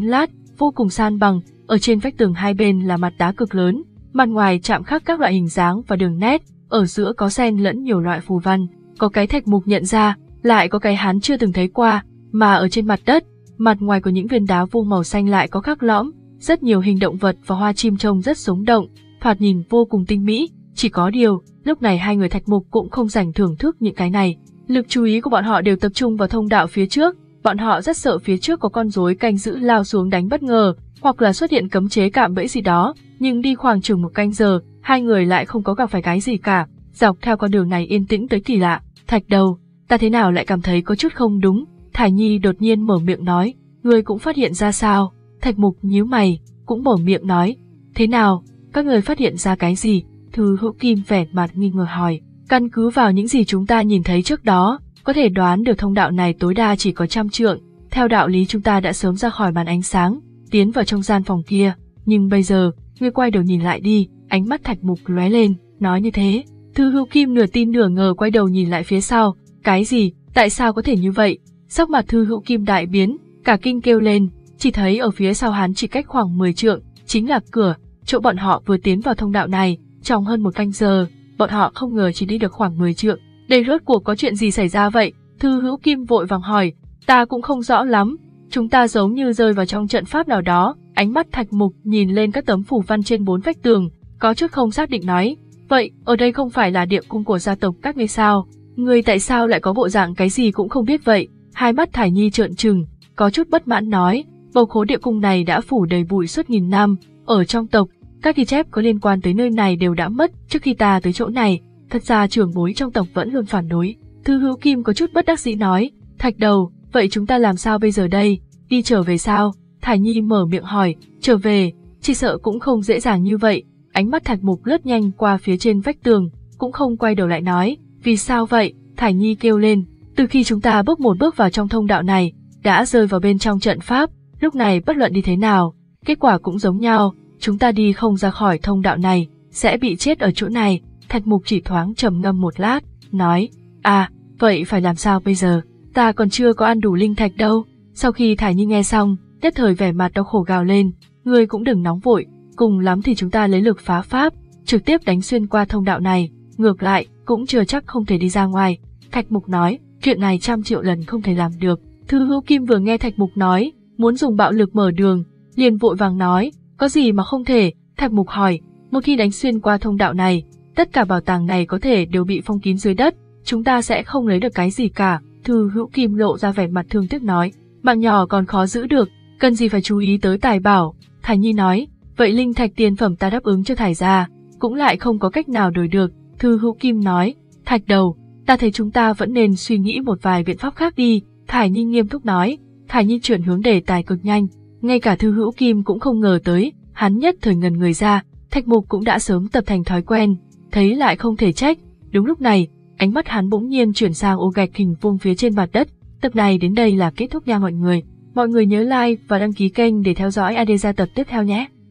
vô cùng san bằng, ở trên vách tường hai bên là mặt đá cực lớn, mặt ngoài chạm khắc các loại hình dáng và đường nét, ở giữa có xen lẫn nhiều loại phù văn, có cái Thạch Mục nhận ra, lại có cái hắn chưa từng thấy qua, mà ở trên mặt đất, mặt ngoài của những viên đá vuông màu xanh lại có khắc lõm, rất nhiều hình động vật và hoa chim trông rất sống động, thoạt nhìn vô cùng tinh mỹ. Chỉ có điều, lúc này hai người Thạch Mục cũng không rảnh thưởng thức những cái này. Lực chú ý của bọn họ đều tập trung vào thông đạo phía trước, bọn họ rất sợ phía trước có con rối canh giữ lao xuống đánh bất ngờ, hoặc là xuất hiện cấm chế cạm bẫy gì đó, nhưng đi khoảng chừng một canh giờ, hai người lại không có gặp phải cái gì cả. Dọc theo con đường này yên tĩnh tới kỳ lạ. Thạch Đầu, ta thế nào lại cảm thấy có chút không đúng? Thải Nhi đột nhiên mở miệng nói, ngươi cũng phát hiện ra sao? Thạch Mục nhíu mày, cũng mở miệng nói, thế nào, các người phát hiện ra cái gì? Thư Hữu Kim vẻ mặt nghi ngờ hỏi, căn cứ vào những gì chúng ta nhìn thấy trước đó, có thể đoán được thông đạo này tối đa chỉ có trăm trượng, theo đạo lý chúng ta đã sớm ra khỏi màn ánh sáng, tiến vào trong gian phòng kia, nhưng bây giờ, ngươi quay đầu nhìn lại đi, ánh mắt Thạch Mục lóe lên, nói như thế. Thư Hữu Kim nửa tin nửa ngờ quay đầu nhìn lại phía sau, cái gì, tại sao có thể như vậy? Sắc mặt Thư Hữu Kim đại biến, cả kinh kêu lên, chỉ thấy ở phía sau hắn chỉ cách khoảng mười trượng, chính là cửa, chỗ bọn họ vừa tiến vào thông đạo này, trong hơn một canh giờ, bọn họ không ngờ chỉ đi được khoảng mười trượng. Đây rốt cuộc có chuyện gì xảy ra vậy? Thư Hữu Kim vội vàng hỏi, ta cũng không rõ lắm, chúng ta giống như rơi vào trong trận pháp nào đó. Ánh mắt Thạch Mục nhìn lên các tấm phù văn trên bốn vách tường, có chút không xác định nói, vậy, ở đây không phải là địa cung của gia tộc các ngươi sao? Ngươi tại sao lại có bộ dạng cái gì cũng không biết vậy? Hai mắt Thải Nhi trợn trừng, có chút bất mãn nói, bầu khố địa cung này đã phủ đầy bụi suốt nghìn năm, ở trong tộc, các ghi chép có liên quan tới nơi này đều đã mất trước khi ta tới chỗ này, thật ra trưởng bối trong tộc vẫn luôn phản đối. Thư Hữu Kim có chút bất đắc dĩ nói, Thạch Đầu, vậy chúng ta làm sao bây giờ đây? Đi trở về sao? Thải Nhi mở miệng hỏi, trở về, chỉ sợ cũng không dễ dàng như vậy. Ánh mắt Thạch Mục lướt nhanh qua phía trên vách tường, cũng không quay đầu lại nói, vì sao vậy? Thải Nhi kêu lên, từ khi chúng ta bước một bước vào trong thông đạo này, đã rơi vào bên trong trận pháp, lúc này bất luận đi thế nào, kết quả cũng giống nhau, chúng ta đi không ra khỏi thông đạo này, sẽ bị chết ở chỗ này. Thạch Mục chỉ thoáng trầm ngâm một lát, nói, à, vậy phải làm sao bây giờ? Ta còn chưa có ăn đủ linh thạch đâu. Sau khi Thải Nhi nghe xong, nhất thời vẻ mặt đau khổ gào lên, ngươi cũng đừng nóng vội, cùng lắm thì chúng ta lấy lực phá pháp, trực tiếp đánh xuyên qua thông đạo này, ngược lại, cũng chưa chắc không thể đi ra ngoài. Thạch Mục nói, chuyện này trăm triệu lần không thể làm được. Thư Hữu Kim vừa nghe Thạch Mục nói, muốn dùng bạo lực mở đường, liền vội vàng nói, có gì mà không thể? Thạch Mục hỏi, một khi đánh xuyên qua thông đạo này, tất cả bảo tàng này có thể đều bị phong kín dưới đất, chúng ta sẽ không lấy được cái gì cả. Thư Hữu Kim lộ ra vẻ mặt thương tiếc nói, mạng nhỏ còn khó giữ được, cần gì phải chú ý tới tài bảo. Thải Nhi nói, vậy linh thạch tiền phẩm ta đáp ứng cho Thải gia, cũng lại không có cách nào đổi được. Thư Hữu Kim nói, Thạch Đầu, ta thấy chúng ta vẫn nên suy nghĩ một vài biện pháp khác đi. Thải Nhi nghiêm túc nói. Thải Nhi chuyển hướng đề tài cực nhanh, ngay cả Thư Hữu Kim cũng không ngờ tới, hắn nhất thời ngần người ra. Thạch Mục cũng đã sớm tập thành thói quen, thấy lại không thể trách. Đúng lúc này, ánh mắt hắn bỗng nhiên chuyển sang ô gạch hình vuông phía trên mặt đất. Tập này đến đây là kết thúc nha mọi người. Mọi người nhớ like và đăng ký kênh để theo dõi a đê gia tập tiếp theo nhé.